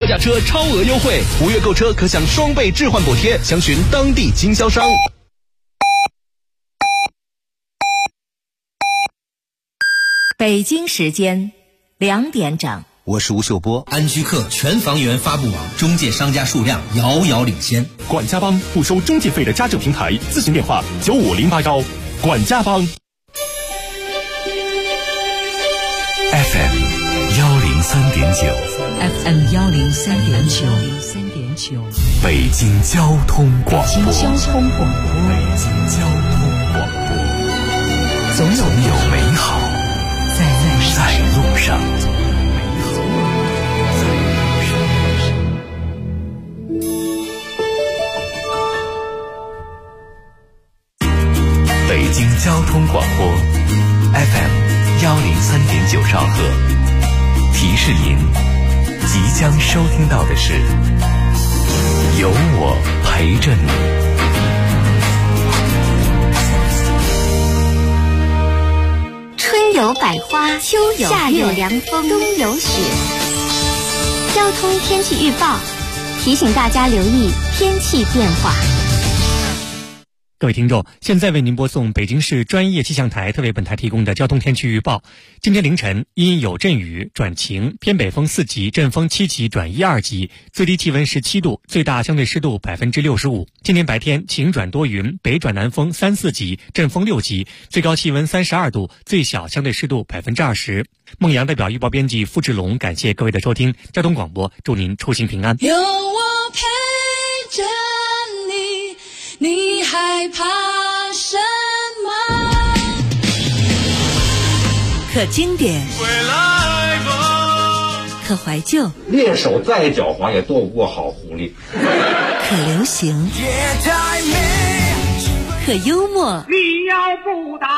价车超额优惠，5月购车可享双倍置换补贴，详询当地经销商。 北京时间2点整。 我是吴秀波。 安居客全房源发布网中介商家数量遥遥领先。 管家帮不收中介费的家政平台，咨询电话95081。管家帮。 FM 103.9 FM 103.9， 北京交通广播。 北京交通广播。总有美好在路上。 北京交通广播 FM 103.9兆赫，提示您即将收听到的是有我陪着你。 春有百花，秋有夏有凉风，冬有雪。交通天气预报提醒大家留意天气变化。 各位听众，现在为您播送北京市专业气象台特为本台提供的交通天气预报。今天凌晨阴有阵雨转晴，偏北风4级，阵风7级转1、2级，最低气温17度，最大相对湿度65%。今天白天晴转多云，北转南风3、4级，阵风6级，最高气温32度，最小相对湿度20%。孟阳代表预报编辑付志龙，感谢各位的收听。交通广播祝您出行平安。 有我陪着你，你害怕什么？ 可经典，可怀旧， 猎手再狡猾也斗不过好狐狸。 可流行，可幽默。 你要不打，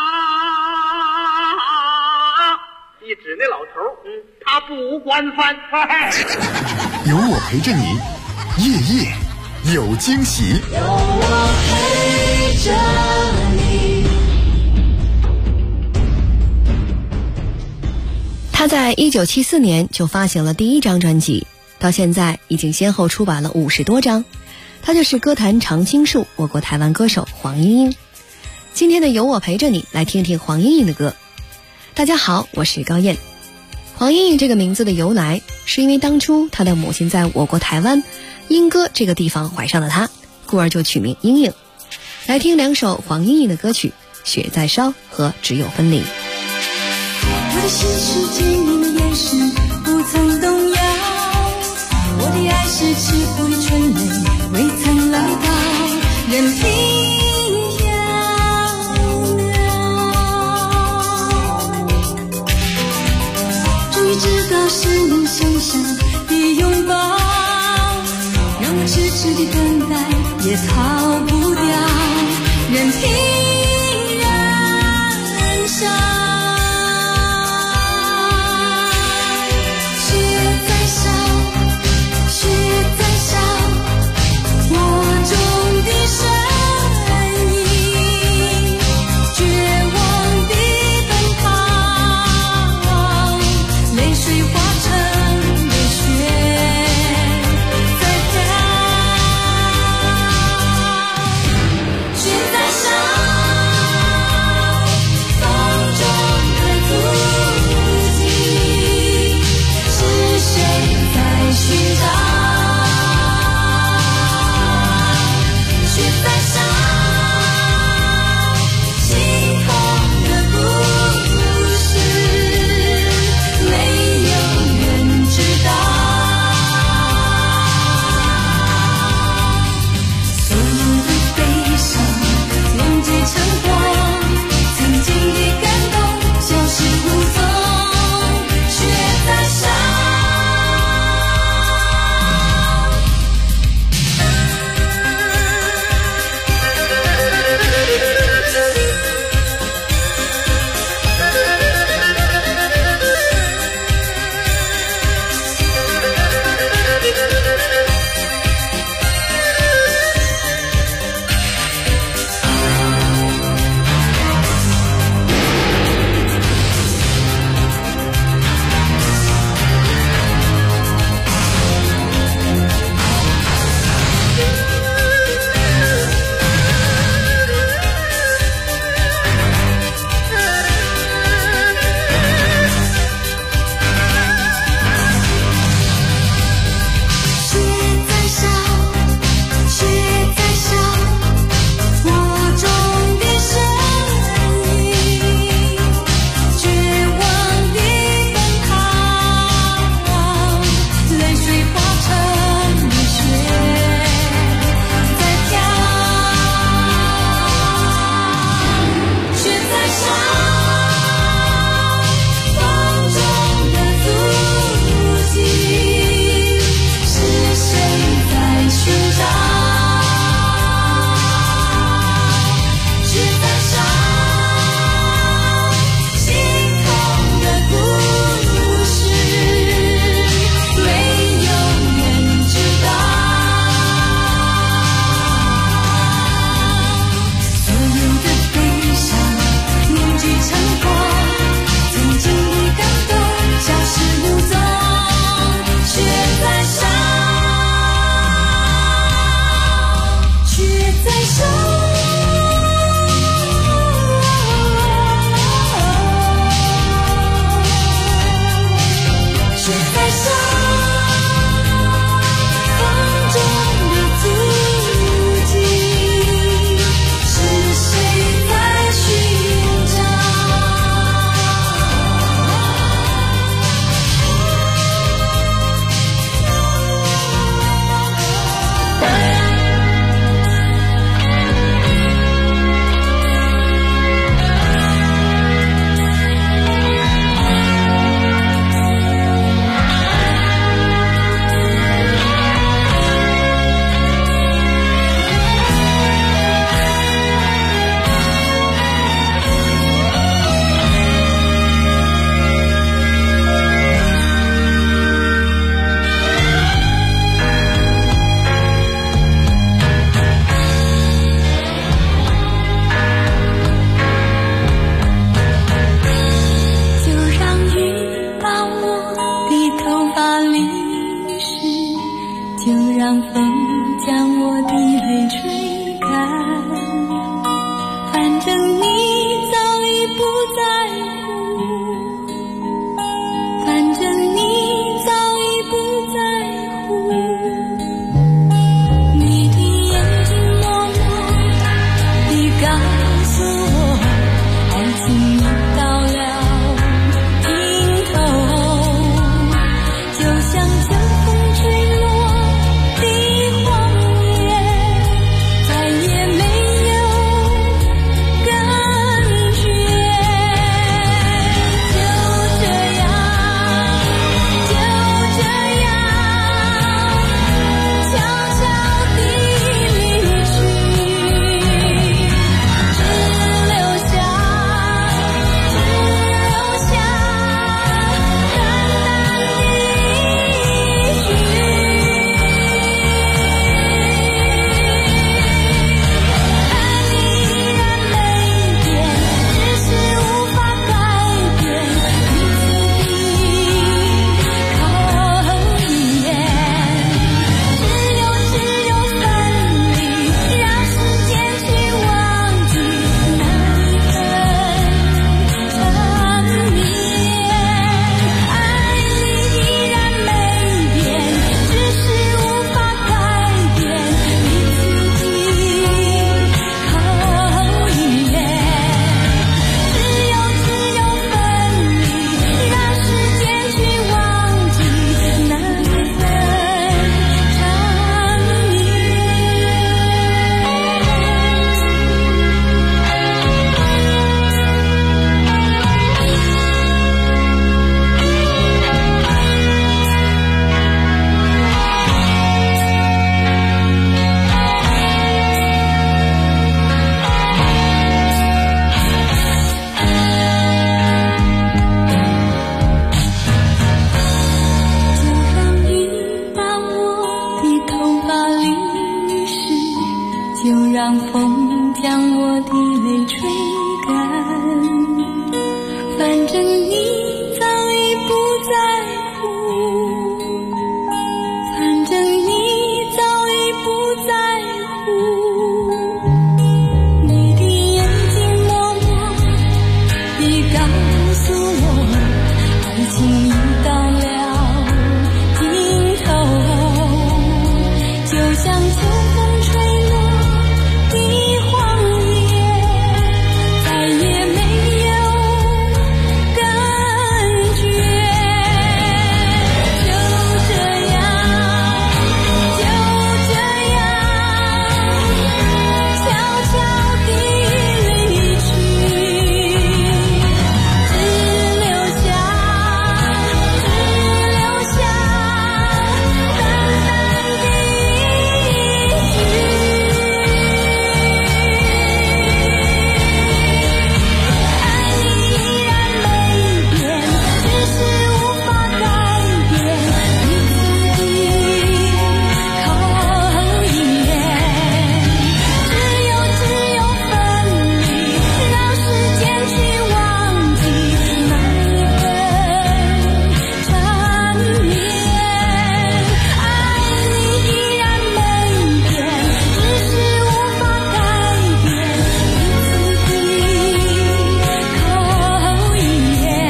一指那老头，他不管饭菜。 有我陪着你，夜夜有惊喜。 有我陪着你。 他在1974年就发行了第一张专辑，到现在已经先后出版了50多张。他就是歌坛常青树，我国台湾歌手黄莺莺。今天的有我陪着你，来听听黄莺莺的歌。大家好，我是高燕。黄莺莺这个名字的由来，是因为当初她的母亲在我国台湾莺歌这个地方怀上了她，故而就取名莺莺。来听2首黄莺莺的歌曲《雪在烧》和《只有分离》。 我的心是坚硬的岩石，不曾动摇。我的爱是赤红的春雷，未曾老道，任凭飘渺。终于知道是能想象的拥抱，让我痴痴的等待，也逃不掉，任凭燃烧。雪在烧。 让风将我的泪吹干，反正你早已不在乎，反正你早已不在乎，你的眼睛默默地告诉我，爱情已到了尽头，就像秋风吹落的黄叶，再也没有感觉。就这样，就这样，悄悄地离去，只留下淡淡的一句，爱你依然没变，只是无法改变彼此的口言。只有分离，让时间去忘记那一份缠绵。爱你依然没变，只是无法改变彼此的口言。只有分离，让时间去忘记那一份缠就让雨把我的头发淋湿，就让风将我的泪吹干，反正你早已不在乎，反正你早已不在乎，你的眼睛默默地告诉我，爱情已到了尽头，就像秋风吹落的黄叶，再也没有感觉。就这样，就这样，悄悄地离去，只留下淡淡的一句。爱你依然没变，只是无法改变彼此的口言。只有分离，让时间去忘记那一份缠绵。爱你依然没变，只是无法改变彼此的口言。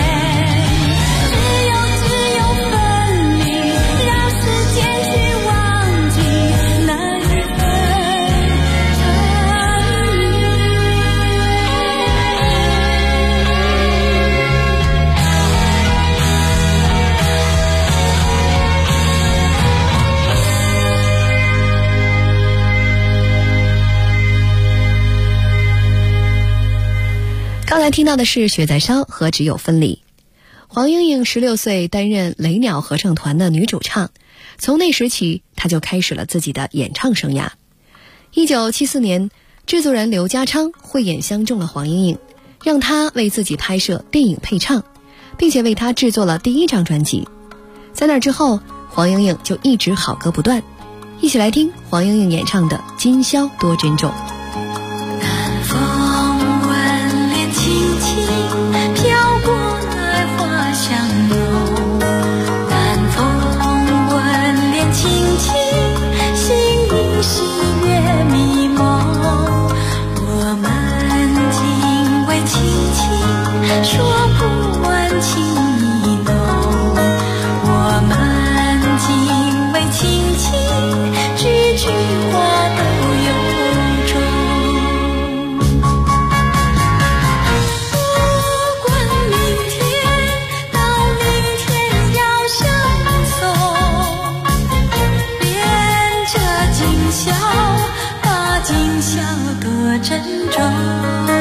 只有分离，让时间去忘记那一份刚才听到的是《雪在烧》和《只有分离》。黄莺莺16岁担任雷鸟合唱团的女主唱，从那时起，她就开始了自己的演唱生涯。1974年，制作人刘家昌慧眼相中了黄莺莺，让她为自己拍摄电影配唱，并且为她制作了第1张专辑。在那之后，黄莺莺就一直好歌不断。一起来听黄莺莺演唱的《今宵多珍重》。 南风吻脸轻轻飘过来，花香浓。南风吻脸轻轻宵，把今宵多珍重。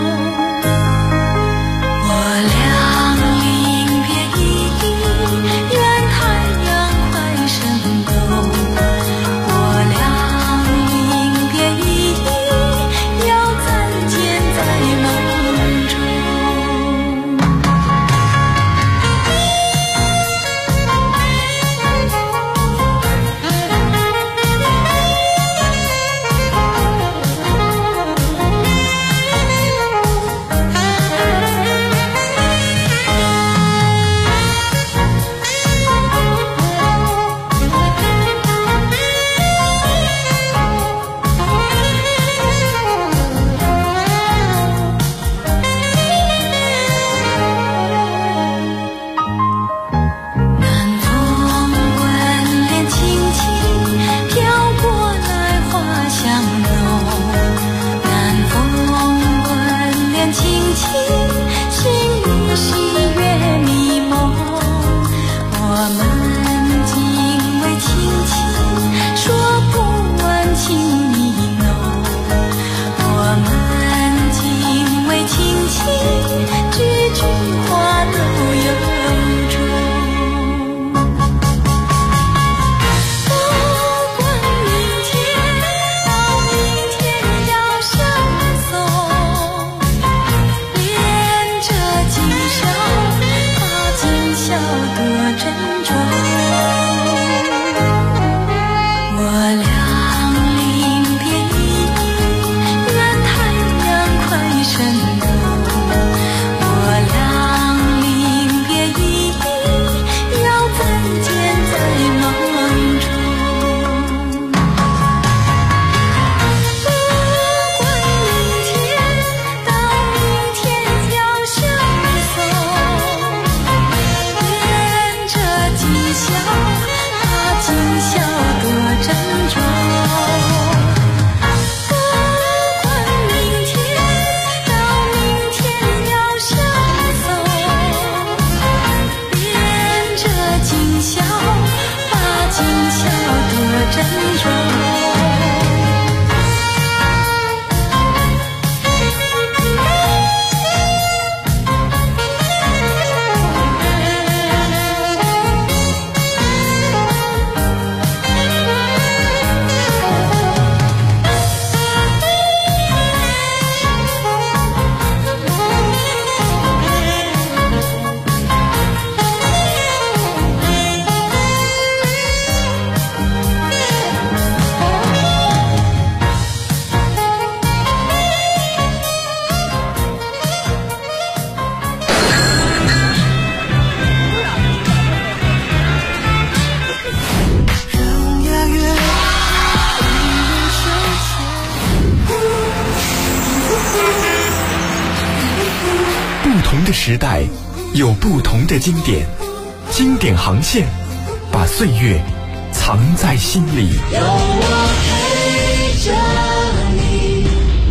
的时代有不同的经典，经典航线把岁月藏在心里。有我陪着你。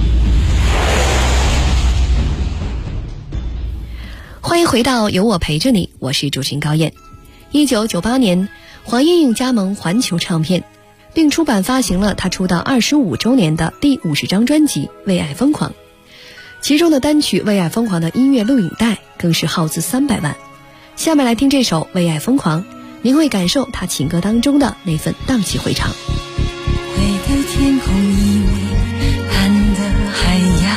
欢迎回到有我陪着你，我是主持人高燕。1998年，黄莺莺加盟环球唱片，并出版发行了她出道25周年的第50张专辑《为爱疯狂》。其中的单曲《为爱疯狂》的音乐录影带更是耗资300万。下面来听这首《为爱疯狂》，您会感受他情歌当中的那份荡气回肠。 灰的天空依偎蓝的海洋，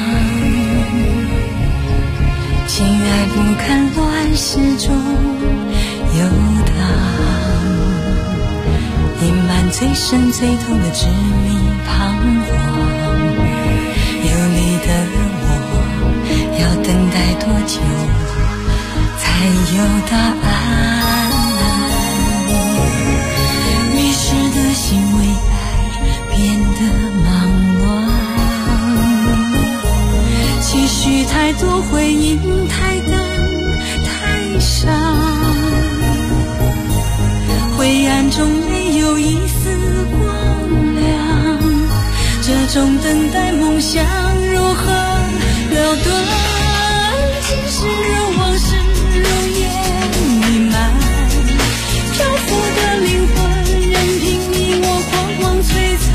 情爱不堪乱世中游荡，隐瞒最深最痛的执迷彷徨。有你的要等待多久才有答案？迷失的心为爱变得忙乱，期许太多，回应太淡太少，灰暗中没有一丝光亮，这种等待梦想如何了断？今世如往事如烟弥漫，漂浮的灵魂任凭你我晃晃摧残。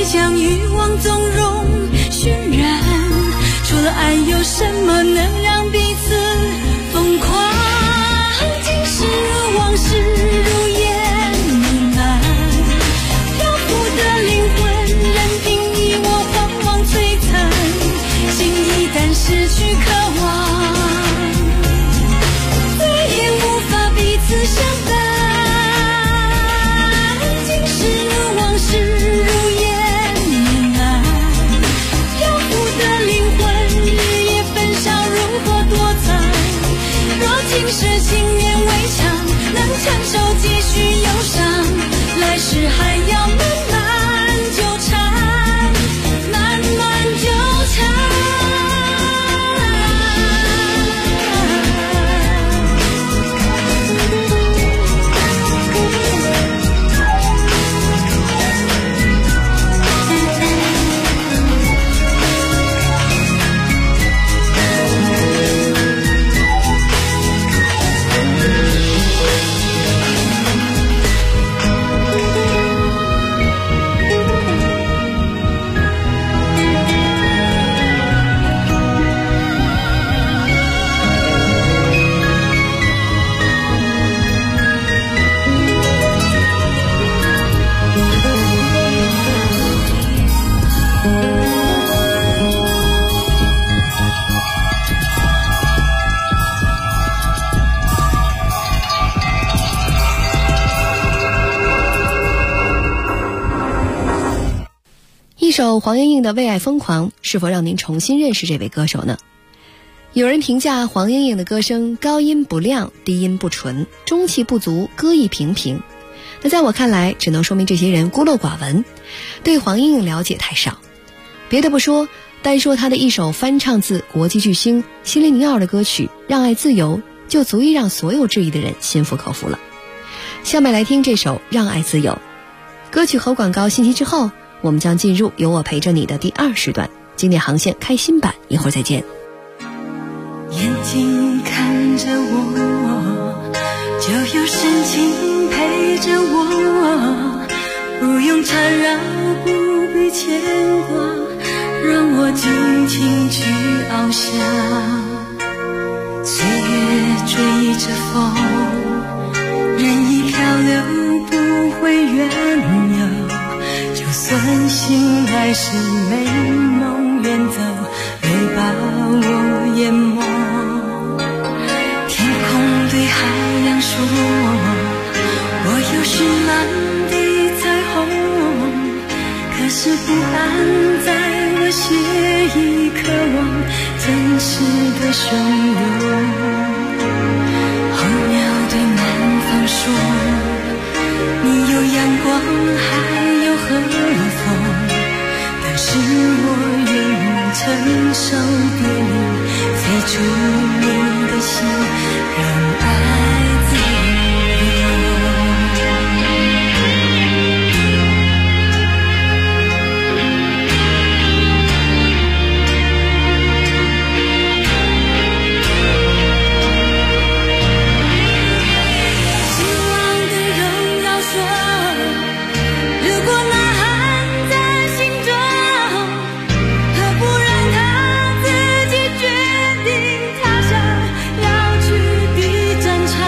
将欲望纵容渲染，除了爱有什么能让彼此疯狂？今世往事如烟弥漫，漂浮的灵魂任凭你我慌忙摧残，心一旦失去渴望，再也无法彼此相伴。今世往事如烟弥漫，漂浮的灵魂日夜焚烧，如何躲藏？若今世情缘围墙，能承受继续忧伤，来世还要慢慢纠缠，慢慢纠缠。 一首黄莺莺的《为爱疯狂》是否让您重新认识这位歌手呢？有人评价黄莺莺的歌声高音不亮，低音不纯，中气不足，歌艺平平。那在我看来，只能说明这些人孤陋寡闻，对黄莺莺了解太少。别的不说，单说她的一首翻唱自国际巨星希林尼奥的歌曲《让爱自由》，就足以让所有质疑的人心服口服了。下面来听这首《让爱自由》。歌曲和广告信息之后，我们将进入有我陪着你的第2时段，经典航线开心版，一会儿再见。 眼睛看着我，就有深情陪着我，不用缠绕，不必牵挂，让我尽情去翱翔。岁月追着风，任意漂流，不会远游，就算醒来时美梦远走，别把我淹没。天空对海洋说，我有绚烂的彩虹，可是不安在我血液渴望真实的汹涌。候鸟对南方说，你有阳光还有和风，但是我愿承受别离，飞出你的心，让爱自由。战场。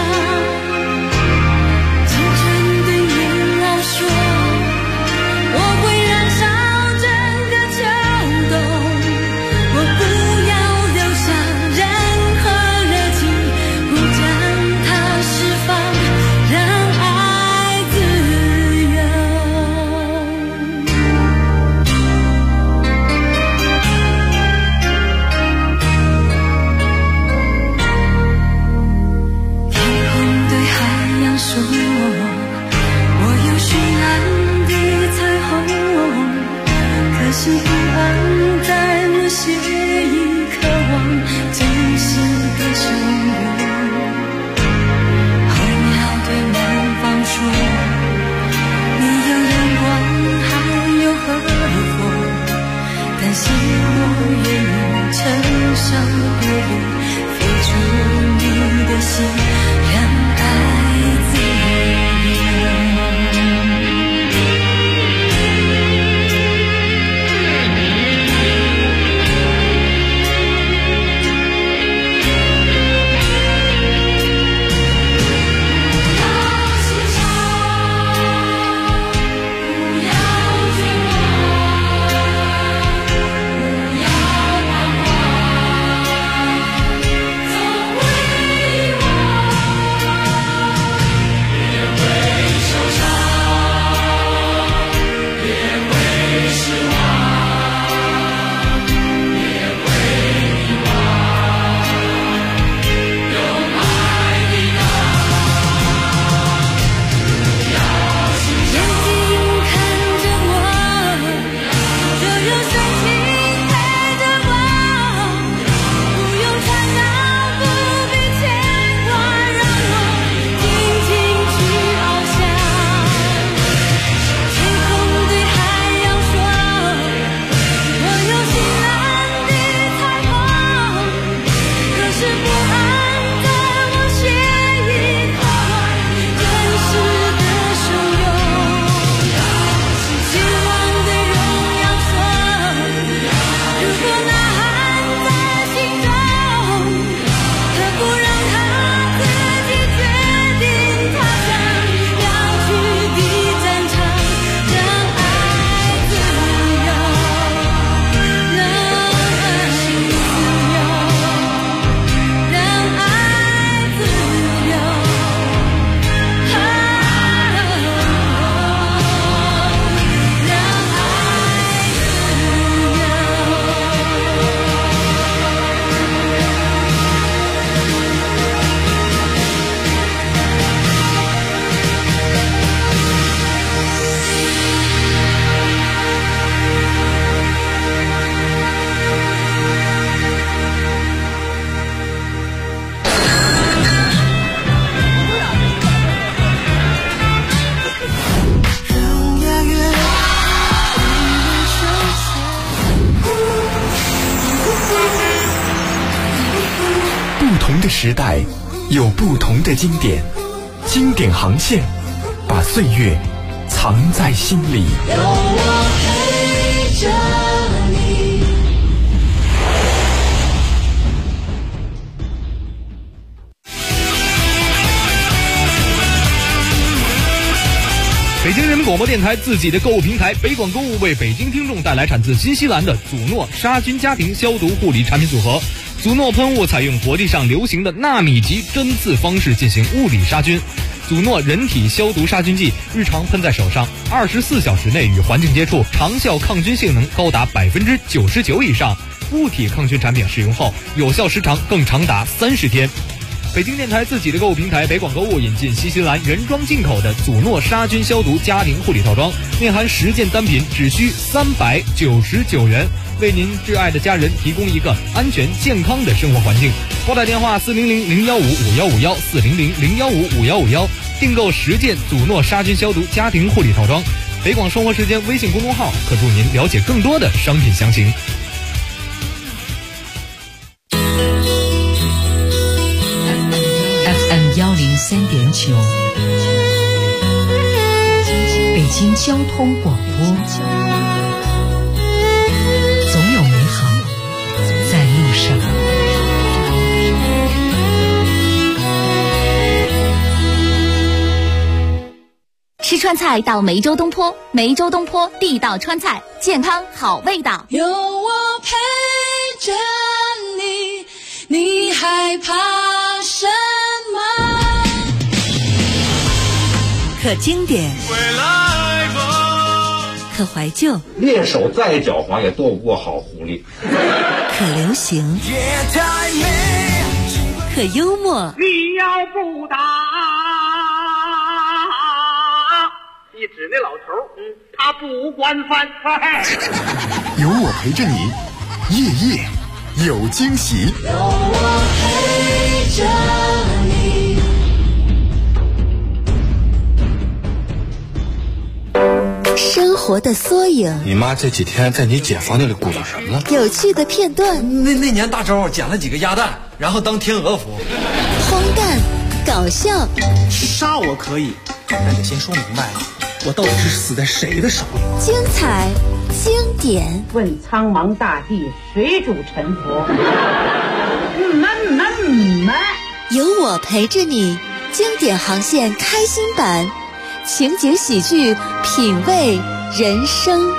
同的时代，有不同的经典，经典航线，把岁月藏在心里。 有我陪着你。 北京人民广播电台自己的购物平台北广购物为北京听众带来产自新西兰的祖诺杀菌家庭消毒护理产品组合。祖诺喷雾采用国际上流行的纳米级针刺方式进行物理杀菌。祖诺人体消毒杀菌剂日常喷在手上，24小时内与环境接触，长效抗菌性能高达99%以上。物体抗菌产品使用后，有效时长更长达30天。北京电台自己的购物平台北广购物引进新西兰原装进口的祖诺杀菌消毒家庭护理套装，内含10件单品，只需399元，为您挚爱的家人提供一个安全健康的生活环境。拨打电话400-015-5151 400-015-5151，订购10件祖诺杀菌消毒家庭护理套装。北广生活时间微信公众号可助您了解更多的商品详情。 103.9，北京交通广播，总有美好在路上。 吃川菜到梅州东坡，梅州东坡地道川菜，健康好味道。 有我陪着你，你害怕什么？ 可经典，可怀旧， 猎手再狡猾也斗不过好狐狸。 可流行，可幽默。 你要不打，一指那老头，他不惯犯。 有我陪着你，夜夜有惊喜。 有我陪着你。 生活的缩影， 你妈这几天在你姐房间里鼓捣什么呢？ 有趣的片段。 那年大周捡了几个鸭蛋，然后当天鹅服。 荒诞，搞笑。 杀我可以，但得先说明白了，我到底是死在谁的手里？ 精彩，经典。 问苍茫大地，谁主沉浮？ 有我陪着你，经典航线开心版。情景喜剧，品味人生。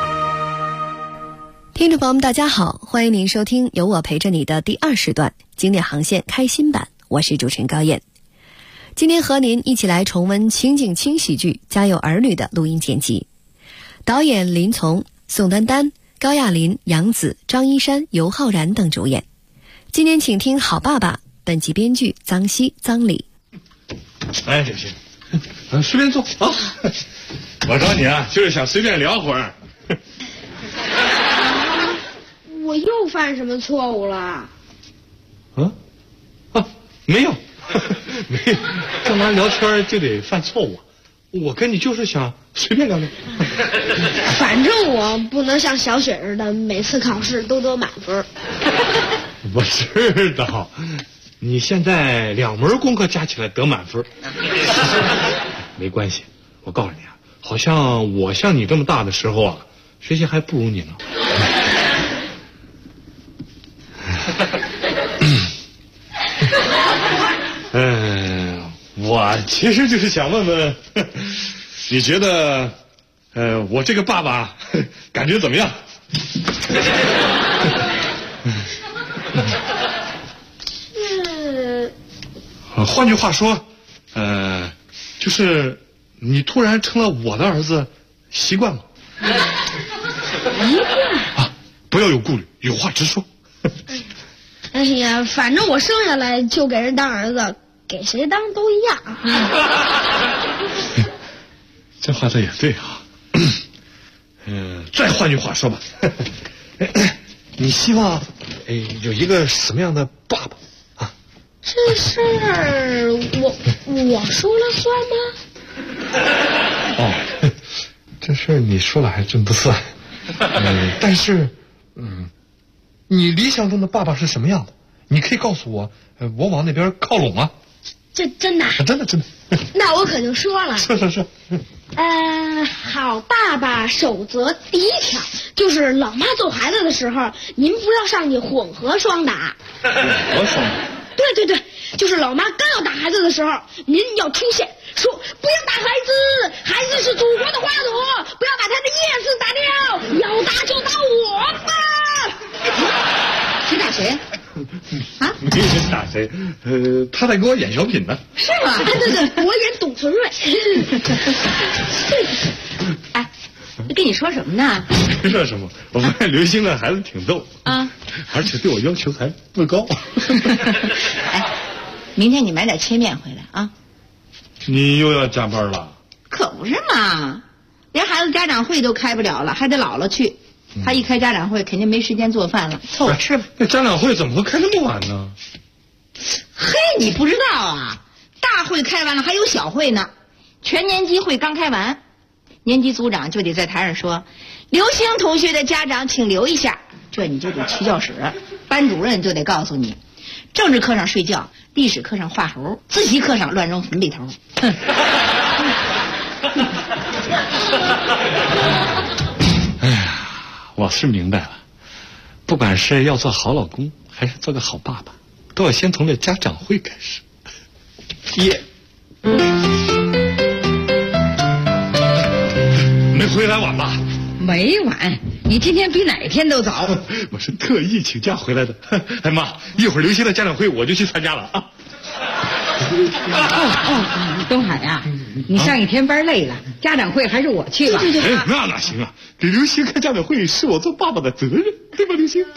听众朋友们大家好，欢迎您收听有我陪着你的第2时段经典航线开心版，我是主持人高燕。今天和您一起来重温情景轻喜剧《家有儿女》的录音剪辑，导演林从、宋丹丹、高亚麟、杨紫、张一山、尤浩然等主演。今天请听好爸爸，本集编剧臧希、臧礼。 哎，行，随便坐啊！我找你啊，就是想随便聊会儿。 我又犯什么错误了？ 没有，没有，干嘛聊天就得犯错误？我跟你就是想随便聊聊。 反正我不能像小雪似的，每次考试都得满分。 我知道，你现在2门功课加起来得满分。没关系，我告诉你啊，好像我像你这么大的时候啊，学习还不如你呢。我其实就是想问问，你觉得，我这个爸爸感觉怎么样？换句话说，就是你突然成了我的儿子，习惯吗？ 习惯啊，不要有顾虑，有话直说。 哎呀，反正我生下来就给人当儿子，给谁当都一样。 这话这也对啊。再换句话说吧，你希望有一个什么样的爸爸啊？ 这事儿我说了算吗？ 哦，这事儿你说了还真不算。但是，你理想中的爸爸是什么样的？ 你可以告诉我，我往那边靠拢啊。 这真的？ 真的。 那我可就说了。 是。 好爸爸守则第一条就是老妈揍孩子的时候，您不要上去混合双打。 混合双打？ 对，就是老妈刚要打孩子的时候，您要出现说不要打孩子，孩子是祖国的花朵，不要把他的叶子打掉，要打就打我吧。 你打谁？啊？ 没人打谁，他在给我演小品呢。 是吗？ 对，我演董存瑞。 哎，跟你说什么呢？ 没说什么，我发现刘星的孩子挺逗啊，而且对我要求还不高。 哎，明天你买点切面回来啊。 你又要加班了？ 可不是嘛，连孩子家长会都开不了了，还得姥姥去。他一开家长会，肯定没时间做饭了，凑合吃吧。 那家长会怎么会开那么晚呢？ 嘿，你不知道啊？大会开完了，还有小会呢。全年级会刚开完，年级组长就得在台上说：“刘星同学的家长请留一下。”这你就得去教室，班主任就得告诉你：政治课上睡觉，历史课上画猴，自习课上乱扔粉笔头。 哎呀，我是明白了，不管是要做好老公，还是做个好爸爸，都要先从这家长会开始。没回来晚吧？ 没晚，你今天比哪天都早。 我是特意请假回来的。哎妈，一会儿刘星的家长会我就去参加了啊。 东海呀，你上一天班累了，家长会还是我去吧。 对。 哎，那哪行啊？给刘星开家长会是我做爸爸的责任，对吧，刘星？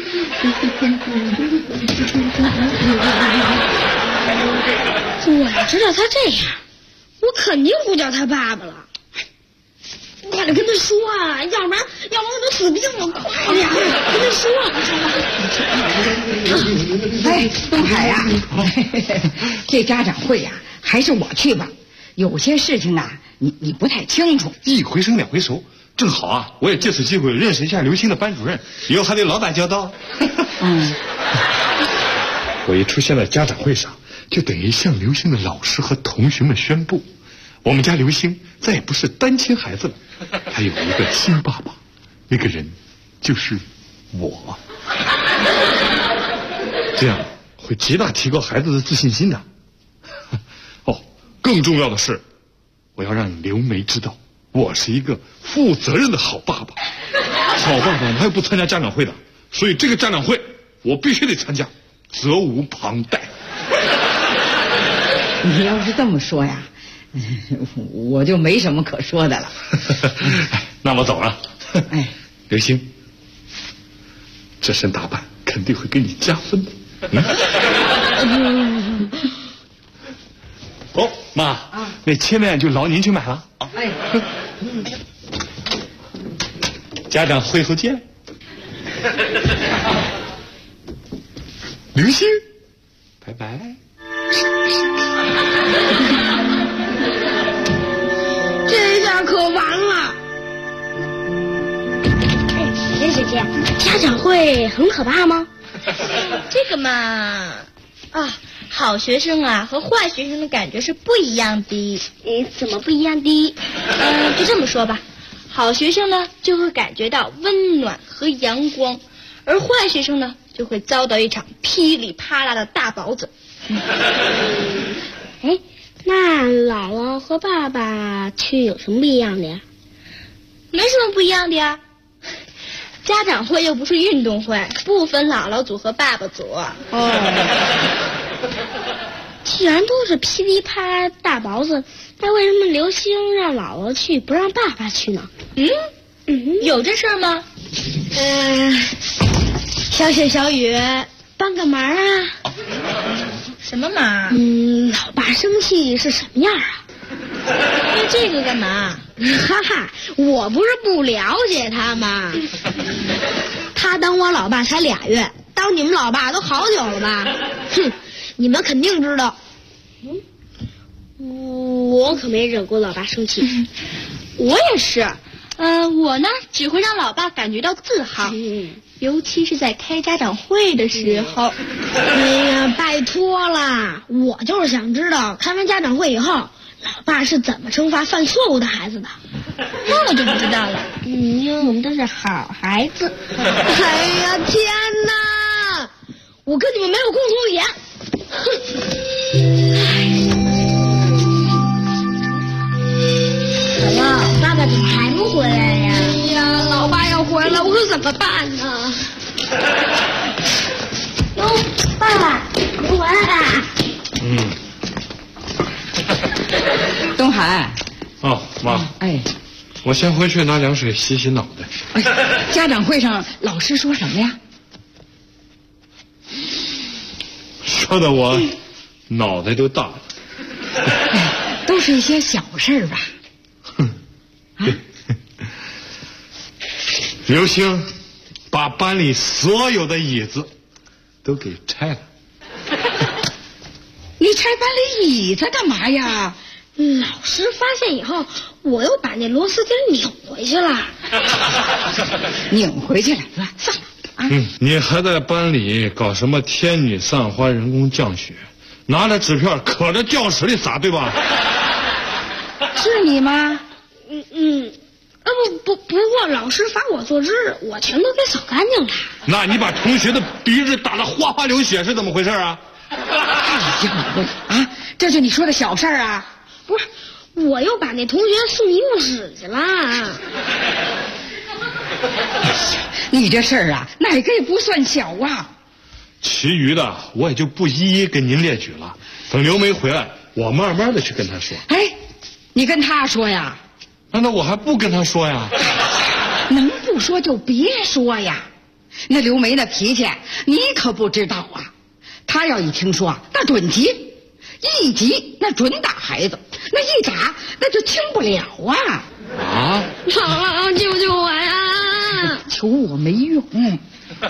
我要知道他这样，我肯定不叫他爸爸了。快点跟他说啊，要不然我都死定了！快点跟他说。 哎，东海呀，这家长会呀，还是我去吧。有些事情啊，你不太清楚。 一回生两回熟，正好啊，我也借此机会认识一下刘星的班主任，以后还得老打交道。我一出现在家长会上，就等于向刘星的老师和同学们宣布，我们家刘星再也不是单亲孩子了，他有一个新爸爸，那个人就是我。这样会极大提高孩子的自信心的。哦，更重要的是，我要让刘梅知道，我是一个负责任的好爸爸。好爸爸哪有不参加家长会的？所以这个家长会我必须得参加，责无旁贷。 你要是这么说呀，我就没什么可说的了。 那我走了。 哎， 刘星，这身打扮肯定会给你加分的。哦，妈，那切面就劳您去买了。 哎， 家长会后见。刘星，拜拜。 这下可完了。 林姐姐， 家长会很可怕吗？ 这个嘛，好学生啊和坏学生的感觉是不一样的。 怎么不一样的？ 就这么说吧，好学生呢就会感觉到温暖和阳光，而坏学生呢就会遭到一场噼里啪啦的大雹子。 那姥姥和爸爸去有什么不一样的呀？ 没什么不一样的呀。家长会又不是运动会，不分姥姥组和爸爸组。 既然都是噼里啪啦大雹子，那为什么刘星让姥姥去，不让爸爸去呢？ 有这事儿吗？ 小雪、小雨，帮个忙啊！ 什么忙？ 老爸生气是什么样啊？ 问这个干嘛？ 哈哈，我不是不了解他吗？他当我老爸才2月，当你们老爸都好久了吧？哼，你们肯定知道。我可没惹过老爸生气。 我也是。我呢只会让老爸感觉到自豪。 尤其是在开家长会的时候。 哎呀，拜托了，我就是想知道开完家长会以后，老爸是怎么惩罚犯错误的孩子的。 那我就不知道了，因为我们都是好孩子。 哎呀，天哪！我跟你们没有共同语言。姥姥，爸爸怎么还不回来呀？哎呀，老爸要回来，我可怎么办呢？哟，爸爸，你回来啦！ 东海。 哦，妈。 哎， 我先回去拿凉水洗洗脑袋。 家长会上老师说什么呀？ 说的我脑袋都大了。 都是一些小事吧。 刘星把班里所有的椅子都给拆了。 你拆班里椅子干嘛呀？ 老师发现以后，我又把那螺丝钉拧回去了。 拧回去了，算了啊。 你还在班里搞什么天女散花人工降雪，拿着纸片可着教室里撒，对吧？ 是你吗？ 不过老师罚我做纸，我全都给扫干净了。 那你把同学的鼻子打得哗哗流血是怎么回事啊？ 哎呀，啊，这是你说的小事啊？ 不是，我又把那同学送医务室去了。哎呀， 你这事儿啊，哪个也不算小啊。 其余的我也就不一一跟您列举了。等刘梅回来，我慢慢的去跟她说。 哎，你跟她说呀？ 难道我还不跟她说呀？ 能不说就别说呀。那刘梅那脾气，你可不知道啊。她要一听说，那准急，一急那准打孩子，那一打那就轻不了啊。 啊！ 姥姥，救救我呀！ 求我没用。 老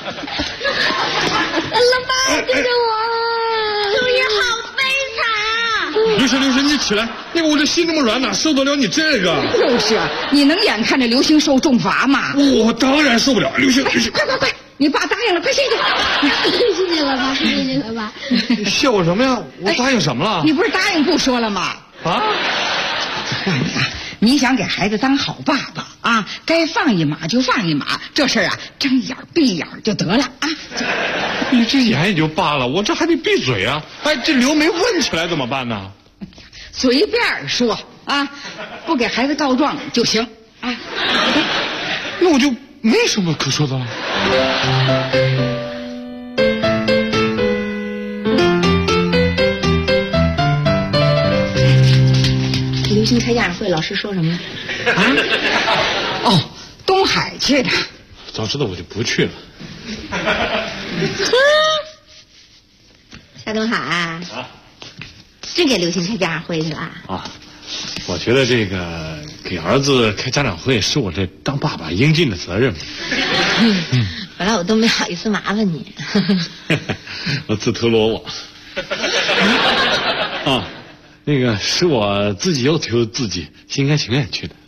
爸，救救我！冬爷好悲惨啊！ 刘星，你起来！那个我这心这么软，哪受得了你这个？ 就是啊，你能眼看着刘星受重罚吗？ 我当然受不了。刘星， 快！你爸答应了，快谢谢。 谢谢了吧，谢谢了吧。 谢我什么呀？我答应什么了？ 你不是答应不说了吗？ 啊！ 你想给孩子当好爸爸啊，该放一马就放一马，这事儿啊，睁眼闭眼就得了啊。 你这眼也就罢了，我这还得闭嘴啊！哎，这刘梅问起来怎么办呢？ 随便说啊，不给孩子告状就行啊。 那我就没什么可说的了。 刘星开家长会，老师说什么了？ 啊？哦，东海去的。 早知道我就不去了。 夏东海啊，真给刘星开家长会去了啊？我觉得这个给儿子开家长会是我这当爸爸应尽的责任。 本来我都没好意思麻烦你。 我自投罗网。啊，那个是我自己要求自己，心甘情愿去的。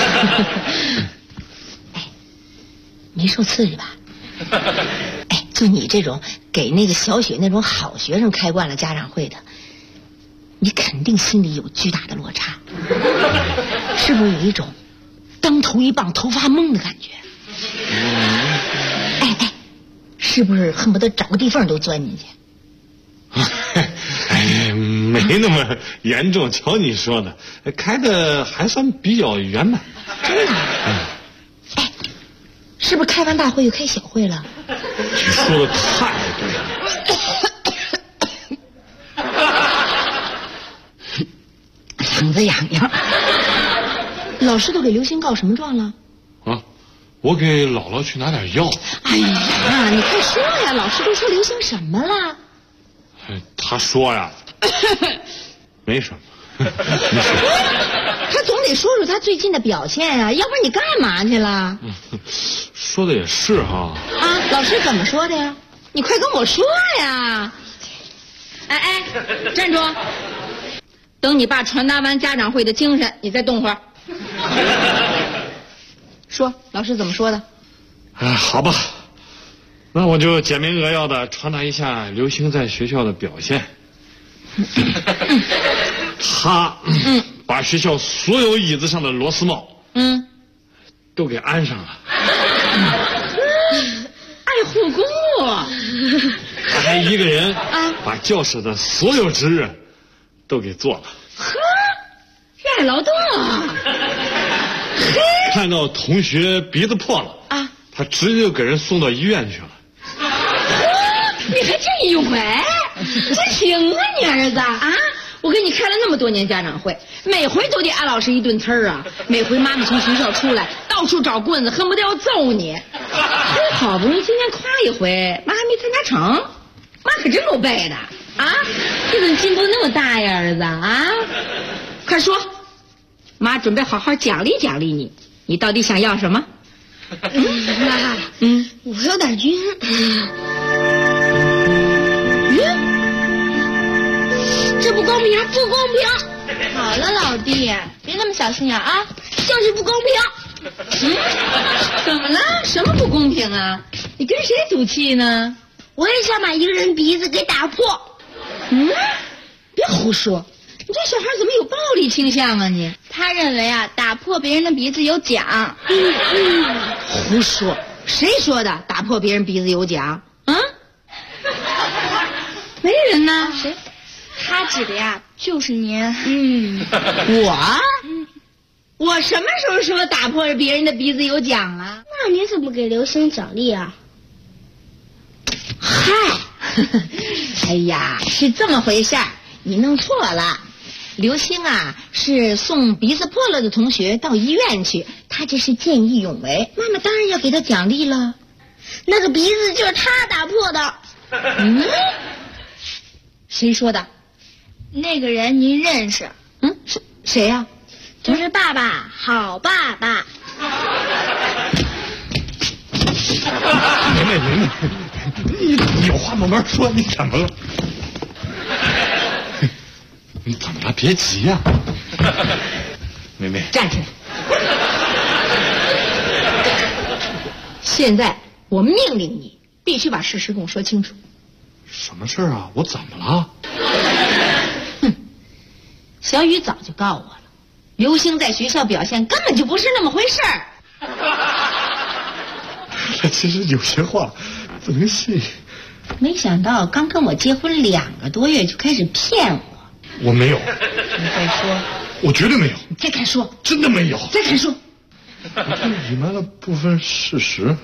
哎，没受刺激吧？哎，就你这种给那个小雪那种好学生开惯了家长会的，你肯定心里有巨大的落差，是不是有一种当头一棒头发懵的感觉？哎，是不是恨不得找个地缝都钻进去？ 哎，没那么严重，瞧你说的，开的还算比较圆满。 真的？哎，是不是开完大会又开小会了？ 你说的太对了。 嗓子痒痒。 老师都给刘星告什么状了？ 啊，我给姥姥去拿点药。 哎呀，你快说呀！老师都说刘星什么了？ 他说呀，没什么。 他总得说说他最近的表现呀，要不然你干嘛去了？ 说的也是哈。 啊，老师怎么说的呀？你快跟我说呀！ 哎，站住！等你爸传达完家长会的精神，你再动会儿。 说，老师怎么说的？ 好吧， 那我就简明扼要的传达一下刘星在学校的表现。他把学校所有椅子上的螺丝帽都给安上了。 爱护公务。 他还一个人把教室的所有值日都给做了。 呵，爱劳动啊！ 看到同学鼻子破了他直接就给人送到医院去了。 你还真有回，真行啊你儿子啊！我给你开了那么多年家长会，每回都得按老师一顿呲啊！每回妈妈从学校出来，到处找棍子，恨不得要揍你。好不容易今天夸一回，妈还没参加成，妈可真够背的啊！你怎么进步那么大呀，儿子啊？快说，妈准备好好奖励奖励你，你到底想要什么？ 妈，我要打军。这不公平，不公平！ 好了，老弟，别那么小心眼啊， 就是不公平。 怎么了？什么不公平啊？你跟谁赌气呢？ 我也想把一个人鼻子给打破。 别胡说！你这小孩怎么有暴力倾向啊你？ 他认为打破别人的鼻子有奖。 胡说！谁说的？打破别人鼻子有奖？没人呢？ 谁？他指的就是您。 我什么时候说打破别人的鼻子有奖了？ 那你怎么给刘星奖励啊？ 嗨，哎呀，是这么回事儿，你弄错了。刘星是送鼻子破了的同学到医院去，他这是见义勇为，妈妈当然要给他奖励了。 那个鼻子就是他打破的。 谁说的？ 那个人您认识？ 谁呀？ 就是爸爸，好爸爸。 妹妹，你有话慢慢说，你怎么了？你怎么了？别急呀，妹妹。 站起来！现在我命令你，必须把事实跟我说清楚。 什么事儿啊？我怎么了？ 小雨早就告我了，刘星在学校表现根本就不是那么回事儿。 他其实有些话不能信。 没想到刚跟我结婚2个多月就开始骗我。 我没有。 你再说。 我绝对没有。 你再敢说。 真的没有。 再敢说。 我就隐瞒了部分事实。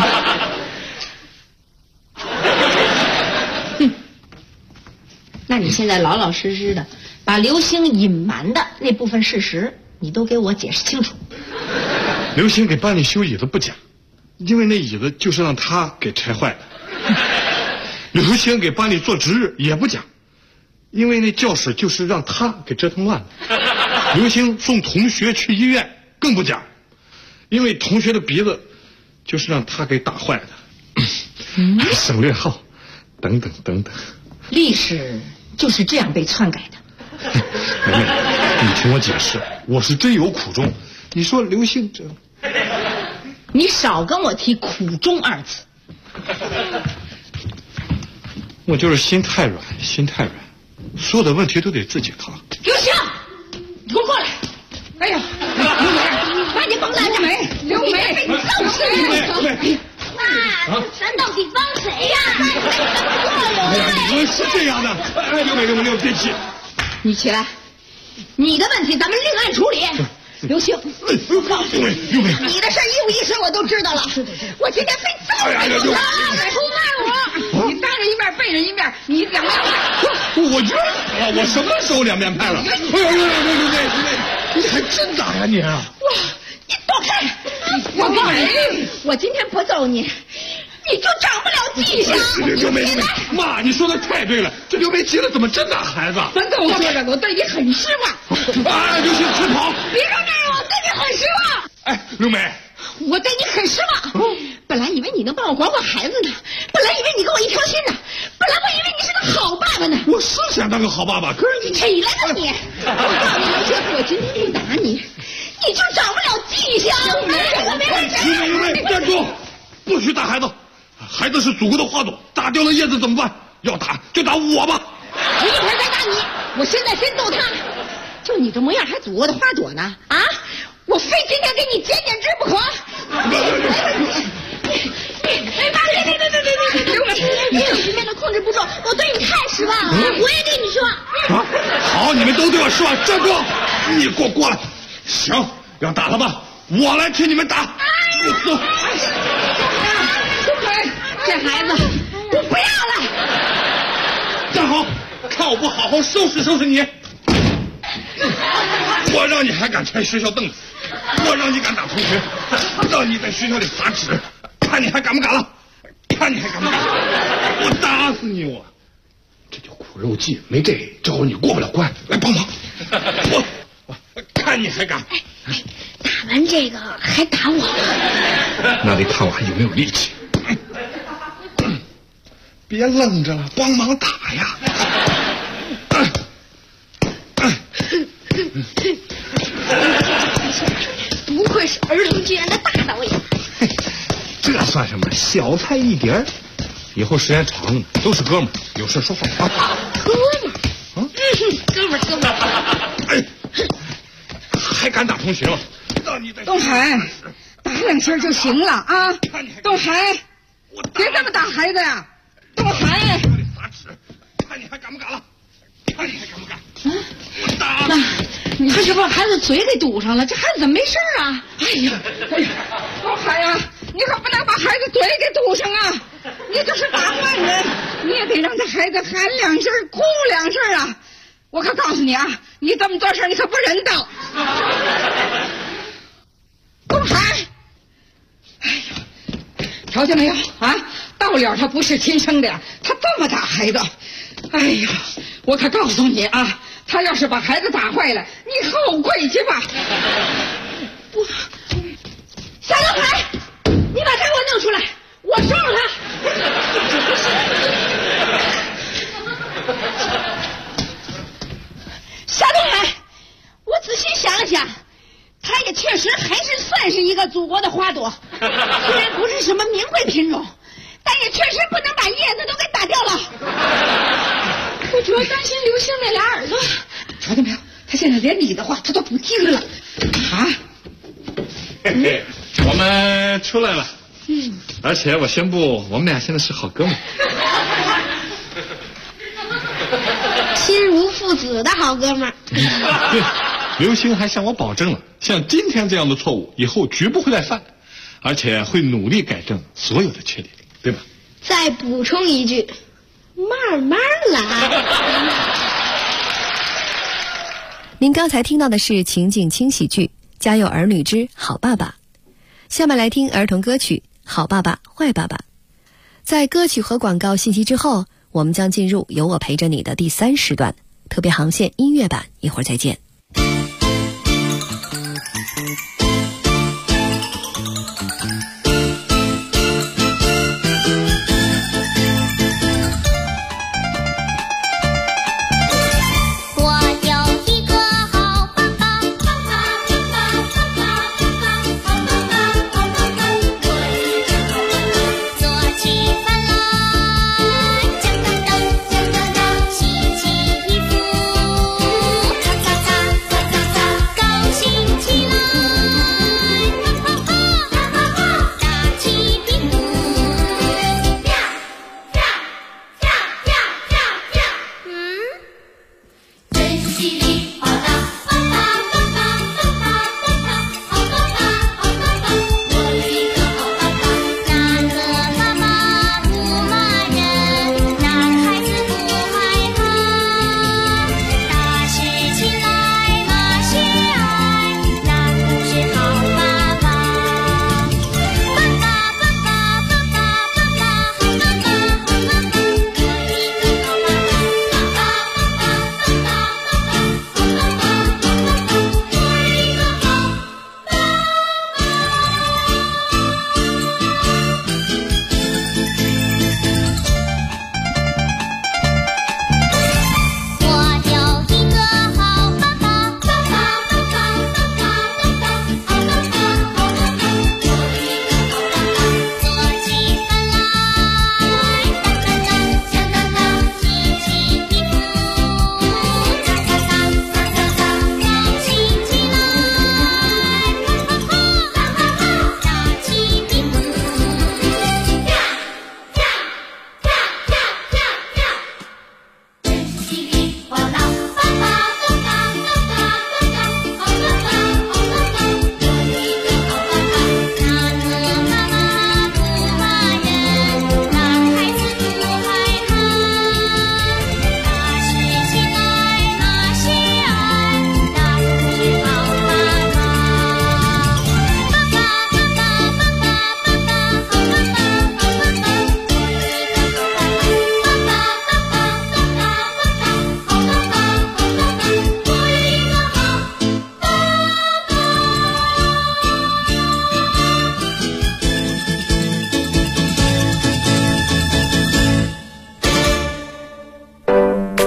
那你现在老老实实的把刘星隐瞒的那部分事实你都给我解释清楚。 刘星给班里修椅子不假，因为那椅子就是让他给拆坏的。刘星给班里做值日也不假，因为那教室就是让他给折腾乱了。刘星送同学去医院更不假，因为同学的鼻子就是让他给打坏的。省略号等等等等。 历史就是这样被篡改的。 妹妹，你听我解释，我是真有苦衷。你说刘星这， 你少跟我提苦衷2字。 我就是心太软，所有的问题都得自己扛。 刘星，你给我过来！哎呀，把你绷烂着！刘梅，被你揍死！ 妈，咱到底帮谁呀？ 我是这样的。哎，刘梅，别急。 你起来，你的问题咱们另案处理。刘星，我告诉你，你的事一五一十我都知道了。我今天非揍你不可！还出卖我！你当着一面背着一面，你2面派。 我冤了！我什么时候2面派了？你还真打呀你！ 哇！你躲开！我告诉你，我今天不揍你，你就长不了记性。 刘梅，妈，你说的太对了，这刘梅急了怎么真打孩子？ 咱跟我说着，我对你很失望。 刘星，快跑！ 别说这样，我对你很失望。 哎，刘梅， 我对你很失望。本来以为你能帮我管孩子呢，本来以为你跟我一条心呢，本来我以为你是个好爸爸呢。 我是想当个好爸爸，可是你起来吧你！我告诉你，刘星，我今天不打你，你就长不了记性。 刘梅，站住！不许打孩子！ 孩子是祖国的花朵，打掉了叶子怎么办？要打就打我吧。 我一会儿再打你，我现在先揍他。就你这模样还祖国的花朵呢？啊！我非今天给你剪剪枝不可。 哎妈，别！刘美，你有时间都控制不住，我对你太失望了。我也跟你说。 啊，好，你们都对我失望，站住！你给我过来。行，要打了吧？我来替你们打。走。 东海，这孩子我不要了。 站好，看我不好好收拾收拾你。我让你还敢踹学校凳子，我让你敢打同学，让你在学校里撒纸，看你还敢不敢了？看你还敢不敢？我打死你！我这叫苦肉计，没这招你过不了关。来帮忙，我看你还敢？ 打完这个还打我？ 那得看我还有没有力气。别愣着了，帮忙打呀！ 不愧是儿童剧院的大导演。 这算什么？小菜一碟儿。以后时间长了都是哥们儿，有事说话啊。 哥们儿，哥们儿。 哎，还敢打同学吗？ 东海，打两下就行了啊！东海，别这么打孩子呀！东海， 看你还敢不敢了？看你还敢不敢？ 我打了！他是把孩子嘴给堵上了，这孩子怎么没事啊？哎呀，东海呀，你可不能把孩子嘴给堵上啊！你这是打坏人，你也得让这孩子喊两声、哭两声啊！我可告诉你啊，你这么做事你可不人道。东海，哎呀，瞧见没有啊？到了他不是亲生的呀，他这么打孩子，哎呀，我可告诉你啊，他要是把孩子打坏了，你后悔去吧。夏东海，你把他给我弄出来，我收拾他。 夏东海，我仔细想了想，他也确实还是算是一个祖国的花朵，虽然不是什么名贵品种，但也确实不能把叶子都给打掉了。 我主要担心刘星那俩耳朵。瞧见没有？他现在连你的话他都不听了。啊！ 嘿嘿，我们出来了。而且我宣布，我们俩现在是好哥们。 亲如父子的好哥们儿。 对，刘星还向我保证了，像今天这样的错误以后绝不会再犯，而且会努力改正所有的缺点，对吧？ 再补充一句，慢慢来。 您刚才听到的是情景轻喜剧《家有儿女之好爸爸》，下面来听儿童歌曲《好爸爸坏爸爸》。在歌曲和广告信息之后，我们将进入有我陪着你的第3时段特别航线音乐版，一会儿再见。 擦擦擦。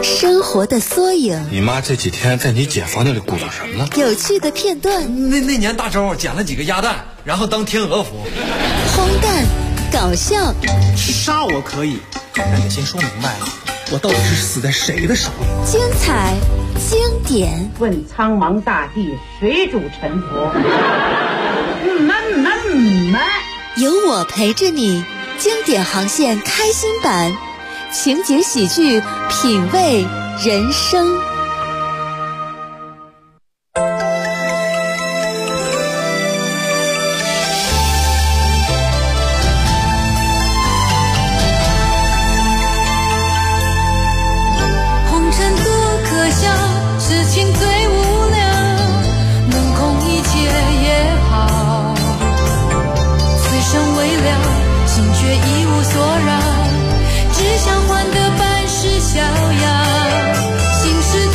生活的缩影。 你妈这几天在你姐房那里鼓捣什么呢？ 有趣的片段。 那年大周捡了几个鸭蛋，然后当天鹅服。 荒诞，搞笑。 杀我可以，但得先说明白了，我到底是死在谁的手里？ 精彩，经典。 问苍茫大地，谁主沉浮？ 有我陪着你，经典航线开心版，情景喜剧，品味人生。 红尘多可笑，事情最无聊，能空一切也好，此生未了，心却一无所扰，只想换得百世逍遥，心事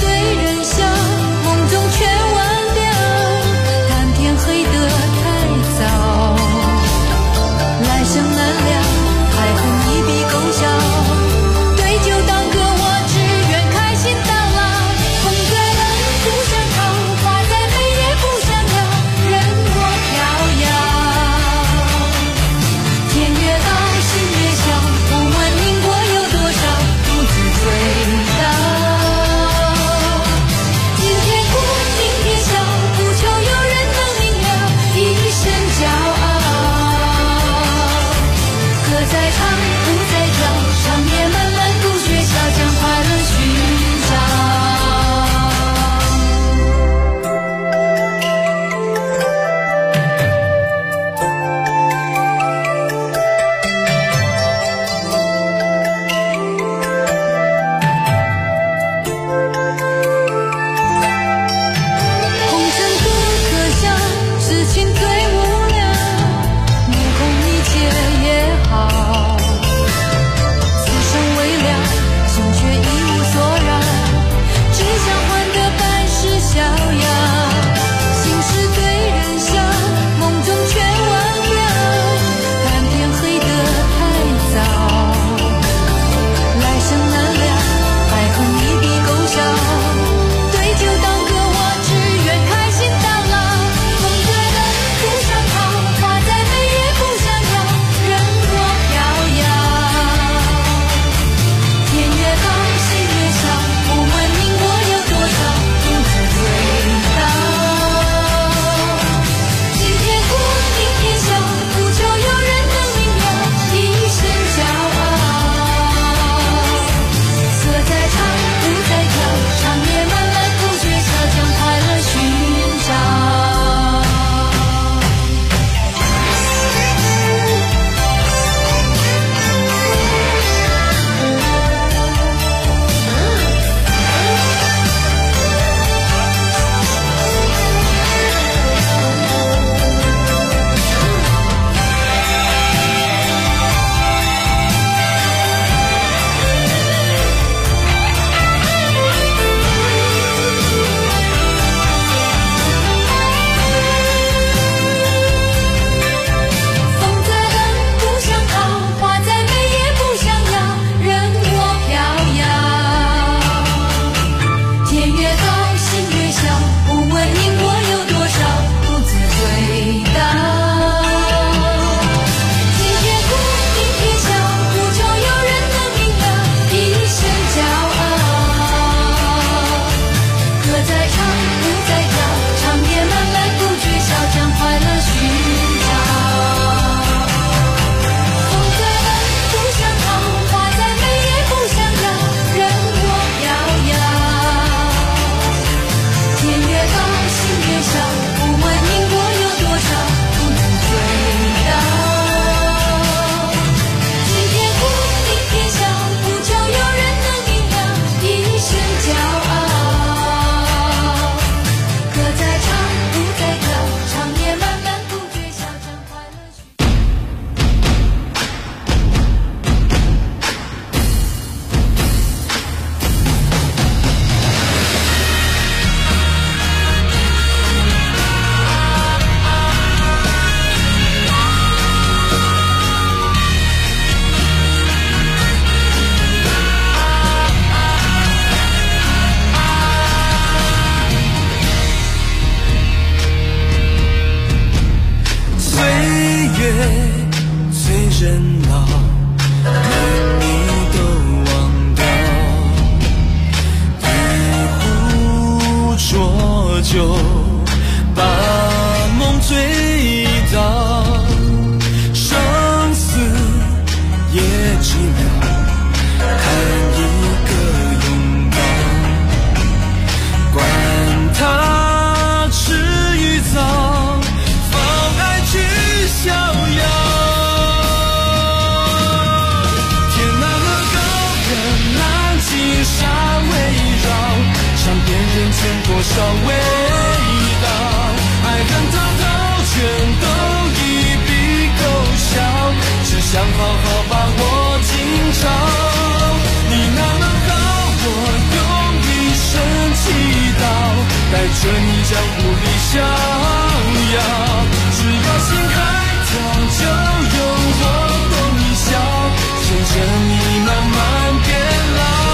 少味道，爱恨滔滔全都一笔勾销，只想好好把握今朝。你那么好，我用一生祈祷，带着你江湖里逍遥。只要心还跳，就有我懂你笑，牵着你慢慢变老。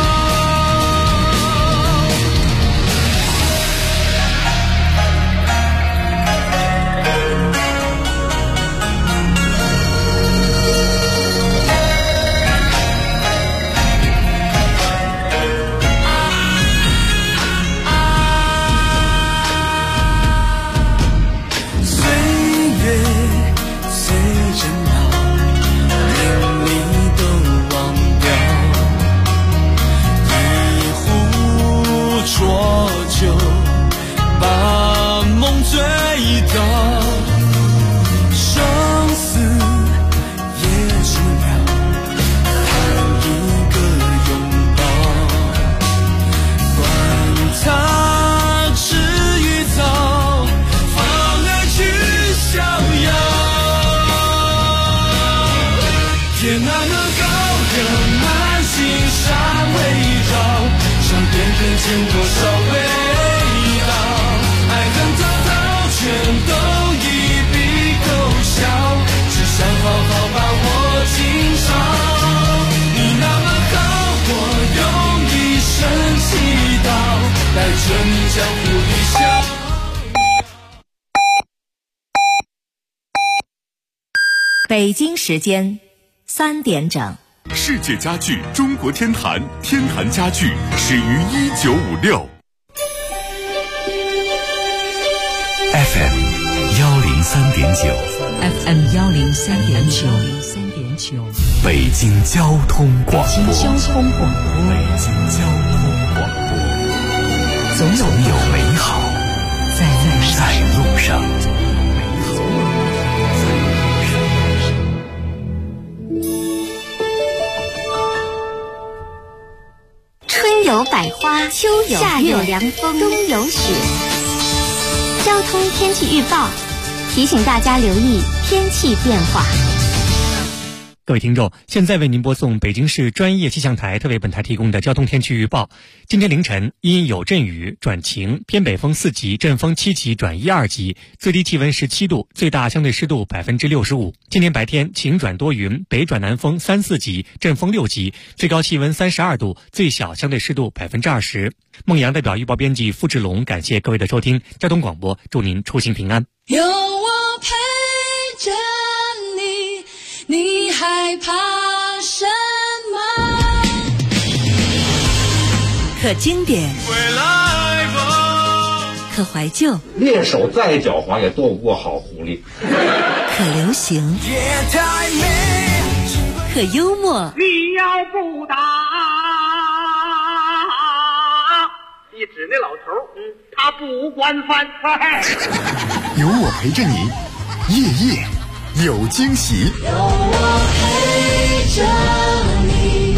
北京时间3点整。 世界家具中国天坛，天坛家具始于1956。 FM 103.9 FM 103.9 北京交通广播。 北京交通广播。总有美好在路上。 春有百花，秋有月，夏有凉风，冬有雪。交通天气预报提醒大家留意天气变化。 各位听众，现在为您播送北京市专业气象台特为本台提供的交通天气预报。今天凌晨阴有阵雨转晴，偏北风4级，阵风7级转1、2级，最低气温17度，最大相对湿度65%。今天白天晴转多云，北转南风3、4级，阵风6级，最高气温32度，最小相对湿度20%。孟阳代表预报编辑付志龙，感谢各位的收听。交通广播祝您出行平安。 有我陪着你，你害怕什么？ 可经典，可怀旧， 猎手再狡猾也斗不过好狐狸。 可流行，可幽默。 你要不打，一指那老头，他不惯犯。 有我陪着你，夜夜有惊喜。 有我陪着你。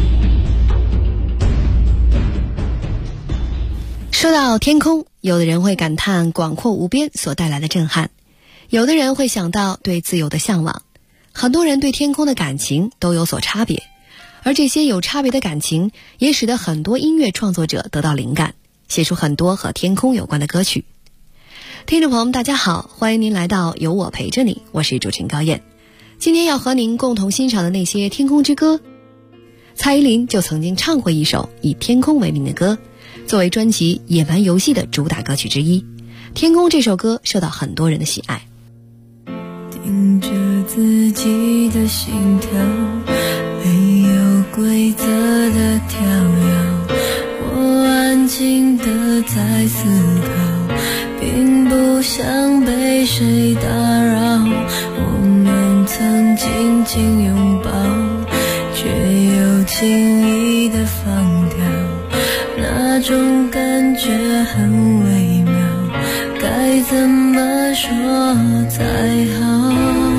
说到天空，有的人会感叹广阔无边所带来的震撼，有的人会想到对自由的向往。很多人对天空的感情都有所差别，而这些有差别的感情也使得很多音乐创作者得到灵感，写出很多和天空有关的歌曲。听众朋友们大家好，欢迎您来到有我陪着你，我是主持人高燕。今天要和您共同欣赏的那些天空之歌，蔡依林就曾经唱过一首以天空为名的歌，作为专辑《野蛮游戏》的主打歌曲之一。天空这首歌受到很多人的喜爱。 听着自己的心跳，没有规则的跳跃，我安静地在思考，并不想被谁打扰。我们曾紧紧拥抱，却又轻易地放掉，那种感觉很微妙，该怎么说才好？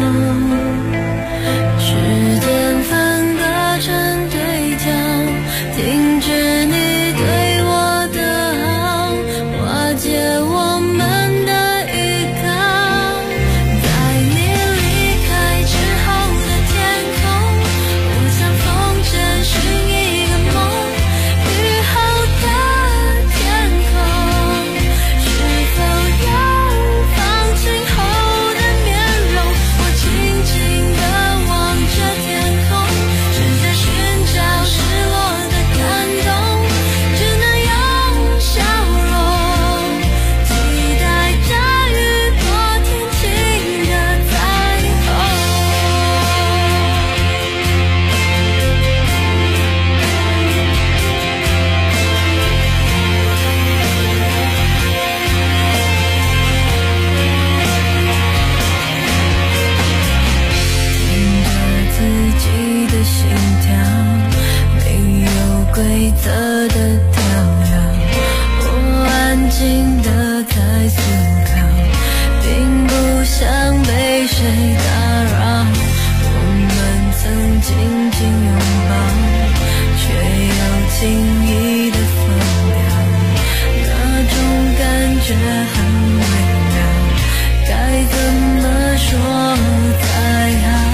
时间分割成对角，停止你对我的好， 择的跳跃，我安静的在思考，并不想被谁打扰。我们曾紧紧拥抱，却又轻易的分掉，那种感觉很微妙，该怎么说才好？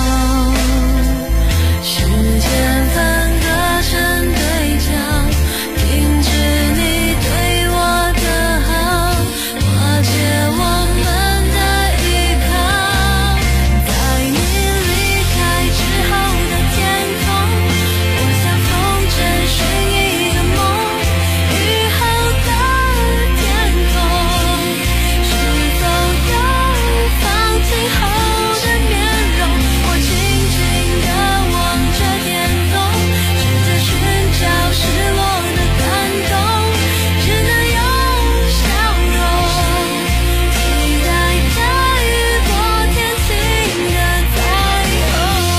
时间分割成对角，停止你对我的好，化解我们的依靠。在你离开之后的天空，我像风筝寻一个梦，雨后的天空，是否有放晴后的面容？我静静地望着天空，试着寻找失落的感动，只能用笑容期待着雨过天晴的彩虹。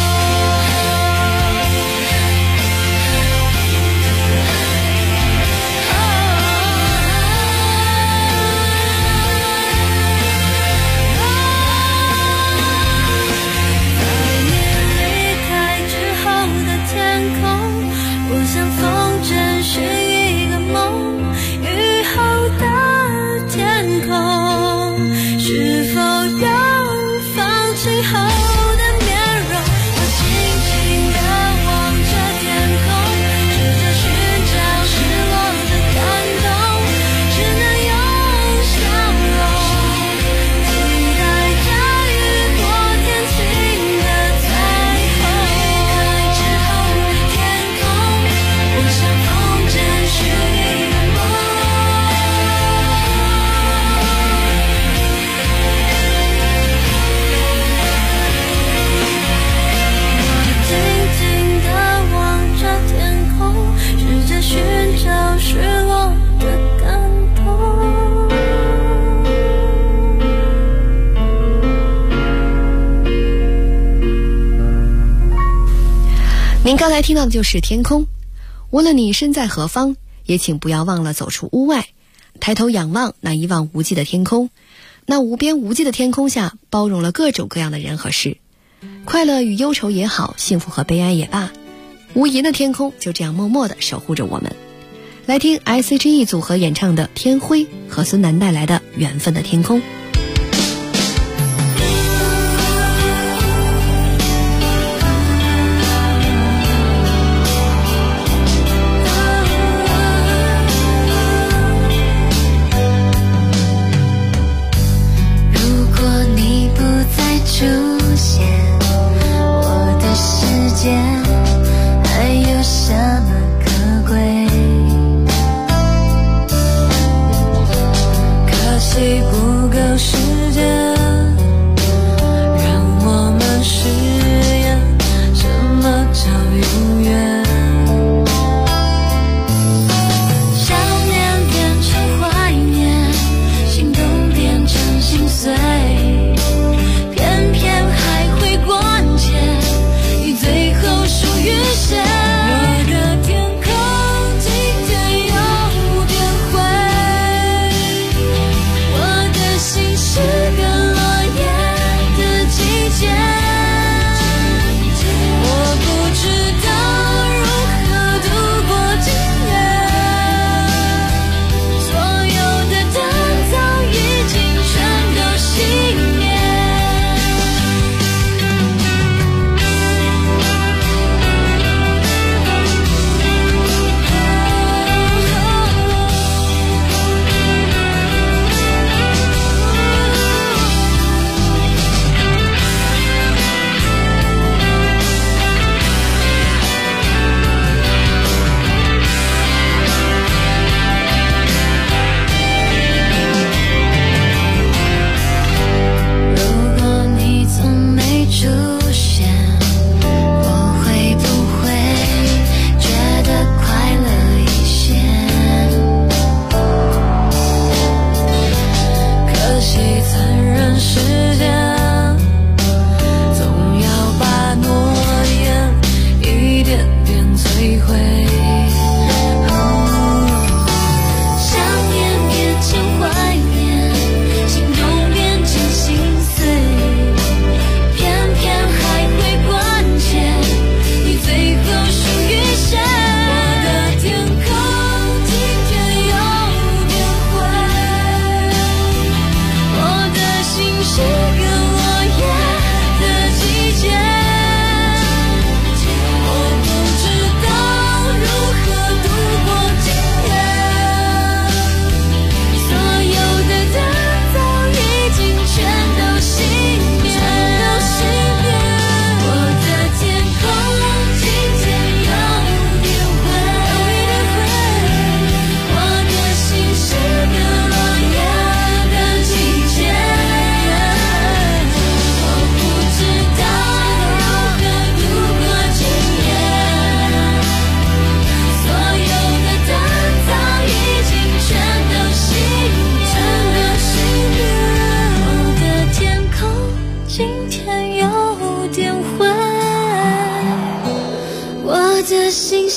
在你离开之后的天空，我像风筝寻一个梦，雨后的天空，是否有放晴后的面容？我静静地望着天空，试着寻找失落的感动，只能用笑容期待着雨过天晴的彩虹。离开之后的天空，我像风筝寻一个梦，我静静地望着天空，试着寻找失落的感动。 您刚才听到的就是天空。无论你身在何方，也请不要忘了走出屋外，抬头仰望那一望无际的天空。那无边无际的天空下，包容了各种各样的人和事，快乐与忧愁也好，幸福和悲哀也罢，无垠的天空就这样默默地守护着我们。来听 S.H.E 组合演唱的《天灰》和孙楠带来的《缘分的天空》。 如果你不再出现，我的世界还有什么可贵？可惜不够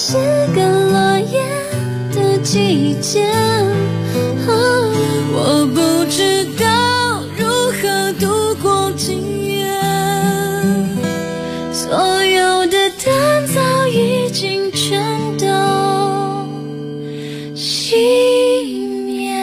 是个落叶的季节，我不知道如何度过今夜，所有的灯早已经全都熄灭。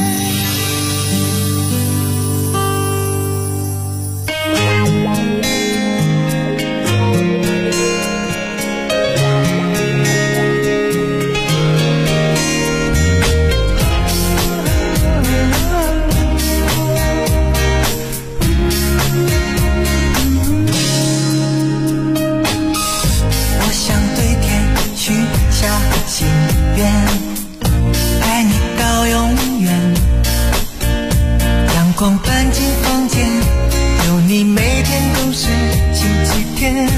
光搬进房间，有你每天都是星期天。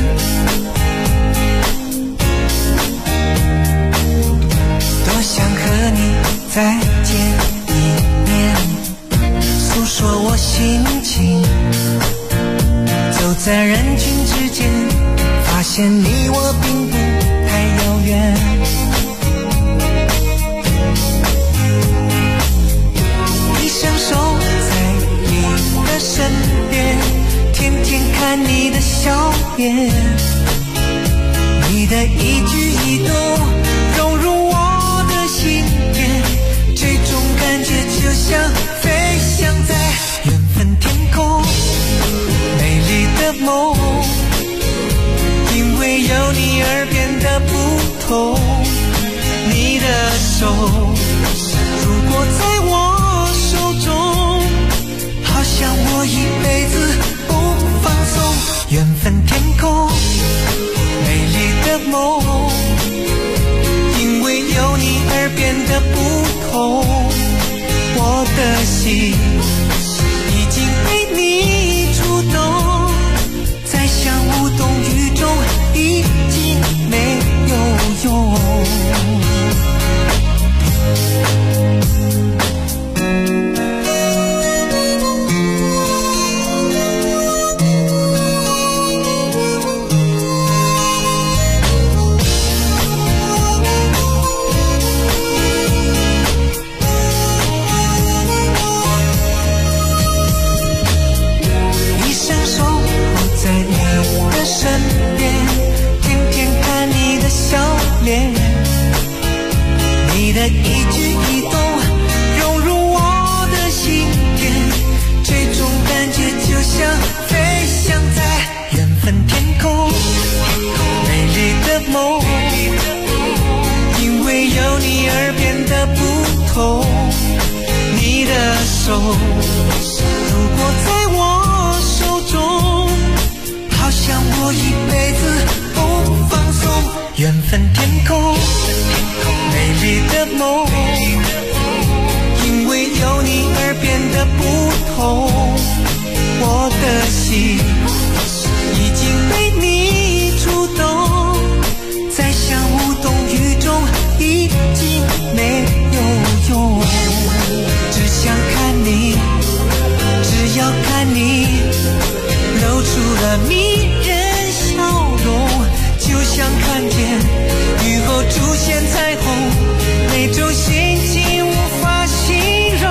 多想和你再见一面，诉说我心情。走在人群之间，发现你我并不太遥远。一伸手身边，天天看你的笑脸，你的一举一动融入我的心田，这种感觉就像飞翔在缘分天空，美丽的梦，因为有你而变得不同。你的手如果在我手中，好像我一辈子不放松。缘分天空，美丽的梦，因为有你而变得不同。我的心已经被你触动，再想无动于衷已经没有用。你的一举一动融入我的心田，这种感觉就像飞翔在缘分天空，美丽的梦，因为有你而变得不同。你的手如果在我手中，好像我一辈子不放松。缘分天空，美丽的梦，因为有你而变得不同。我的心已经被你触动，再想无动于衷已经没有用。只想看你，只要看你露出了迷人笑容，就像看见雨后出现彩虹，那种心情无法形容。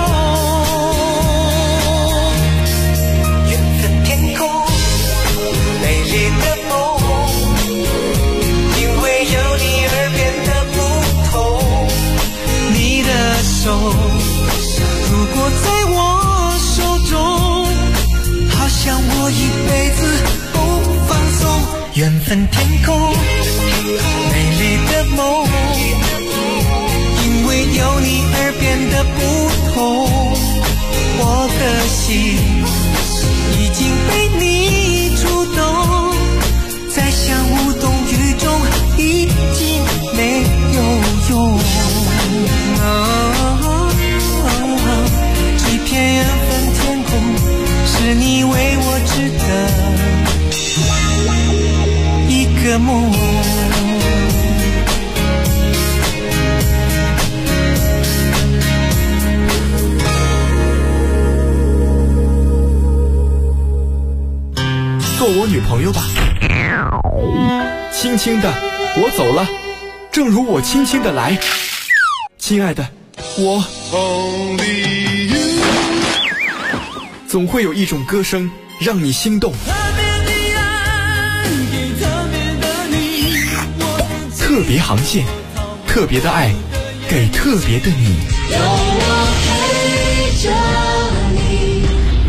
缘分天空，美丽的梦，因为有你而变得不同。你的手如果在我手中，好像我一辈子不放松。缘分天空，美丽的梦，因为有你而变得不同。我的心已经被你触动，再想无动于衷已经没有用。这片缘分天空，是你为我织的一个梦。 做我女朋友吧，轻轻的，我走了， 正如我轻轻的来。亲爱的，我总会有一种歌声让你心动。特别航线，特别的爱，给特别的你。有我陪着你。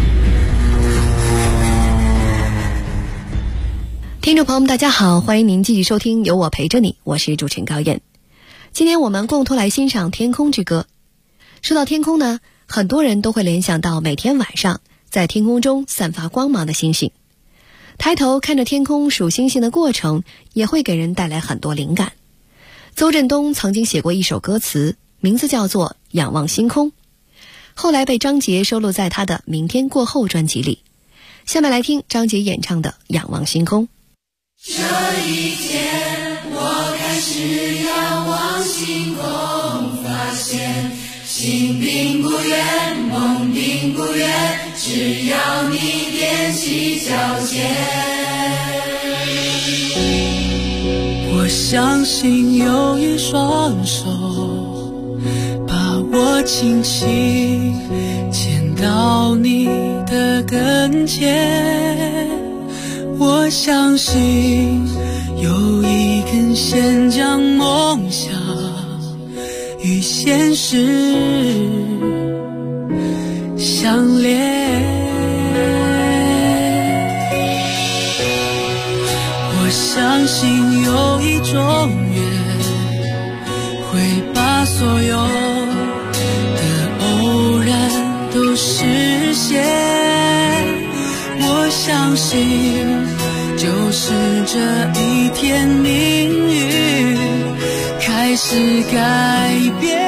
听众朋友们大家好，欢迎您继续收听有我陪着你，我是主持人高燕。今天我们共同来欣赏天空之歌。说到天空呢，很多人都会联想到每天晚上在天空中散发光芒的星星。抬头看着天空数星星的过程，也会给人带来很多灵感。邹振东曾经写过一首歌词，名字叫做《仰望星空》，后来被张杰收录在他的《明天过后》专辑里。下面来听张杰演唱的《仰望星空》。 这一天我开始仰望星空，发现心并不远，梦并不远，只要你踮起脚尖。我相信有一双手把我轻轻牵到你的跟前，我相信有一根线将梦想与现实相连。我相信有一种缘会把所有的偶然都实现，我相信就是这一天命运开始改变。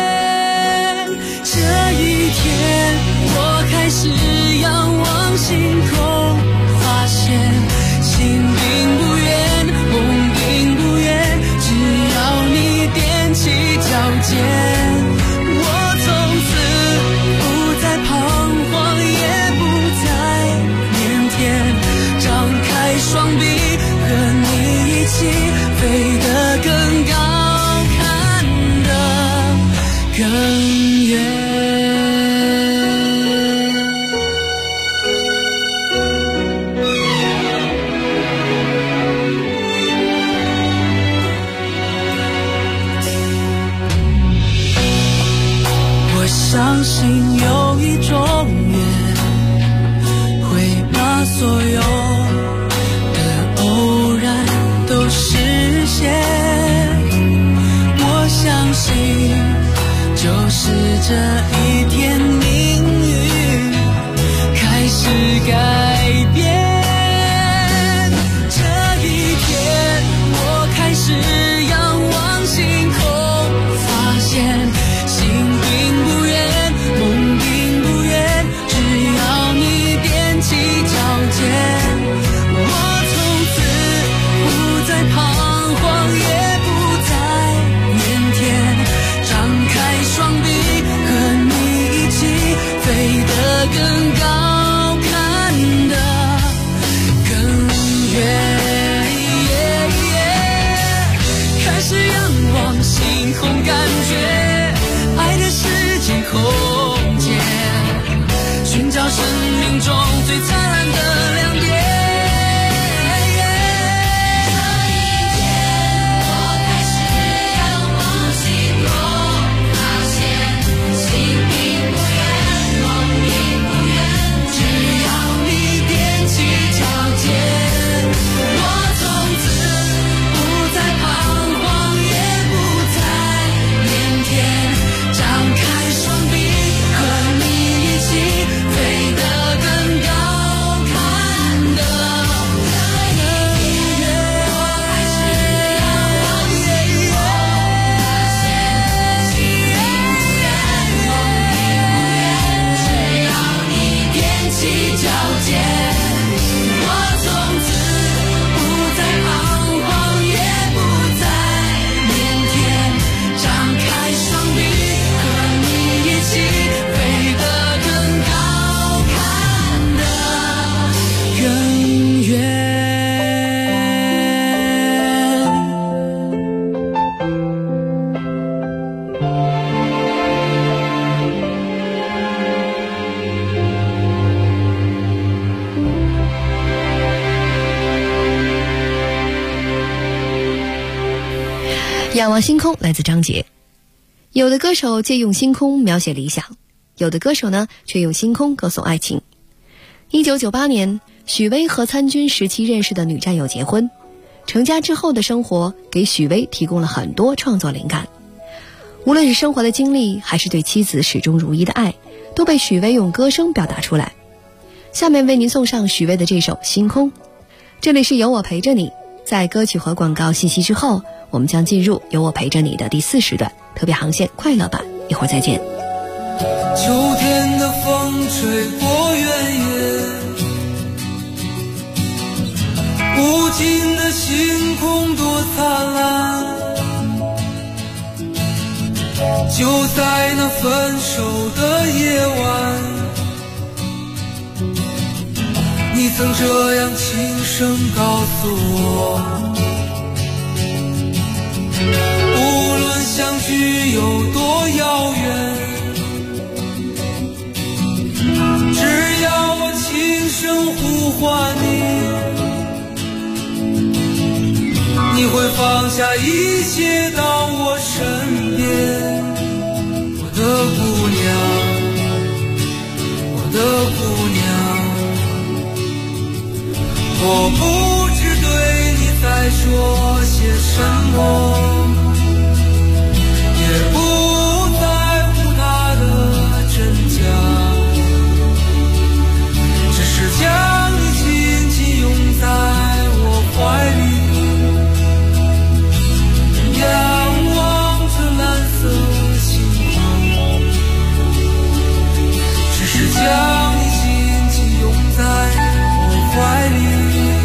这一天我开始仰望星空，发现心并不远，梦并不远，只要你踮起脚尖。我从此不再彷徨，也不再腼腆，张开双臂和你一起飞得更高，看得更远。我相信有一种缘会把所有的偶然都实现，我相信就是这一天命运开始改变。这一天我开始仰望星空，发现心并不远，梦并不远，只要你踮起脚尖。我从此不再彷徨，也不再腼腆，张开双臂和你一起飞得更高，看得更远。开始仰望星空，感觉爱的世界空间，寻找生命中最灿烂的亮点。张开双臂和你一起飞得更高。 仰望星空来自张杰。有的歌手借用星空描写理想，有的歌手呢却用星空歌颂爱情。1998年，许巍和参军时期认识的女战友结婚，成家之后的生活给许巍提供了很多创作灵感。无论是生活的经历，还是对妻子始终如一的爱，都被许巍用歌声表达出来。下面为您送上许巍的这首《星空》。这里是有我陪着你，在歌曲和广告信息之后，我们将进入有我陪着你的第4时段特别航线快乐版，一会儿再见。 秋天的风吹过原野，无尽的星空多灿烂，就在那分手的夜晚，你曾这样轻声告诉我，无论相聚有多遥远，只要我轻声呼唤你，你会放下一切到我身边。我的姑娘，我的姑娘，我不知对你在说些什么，也不在乎它的真假，只是将你紧紧拥在我怀里，仰望着蓝色星空，只是将你紧紧拥在我怀里。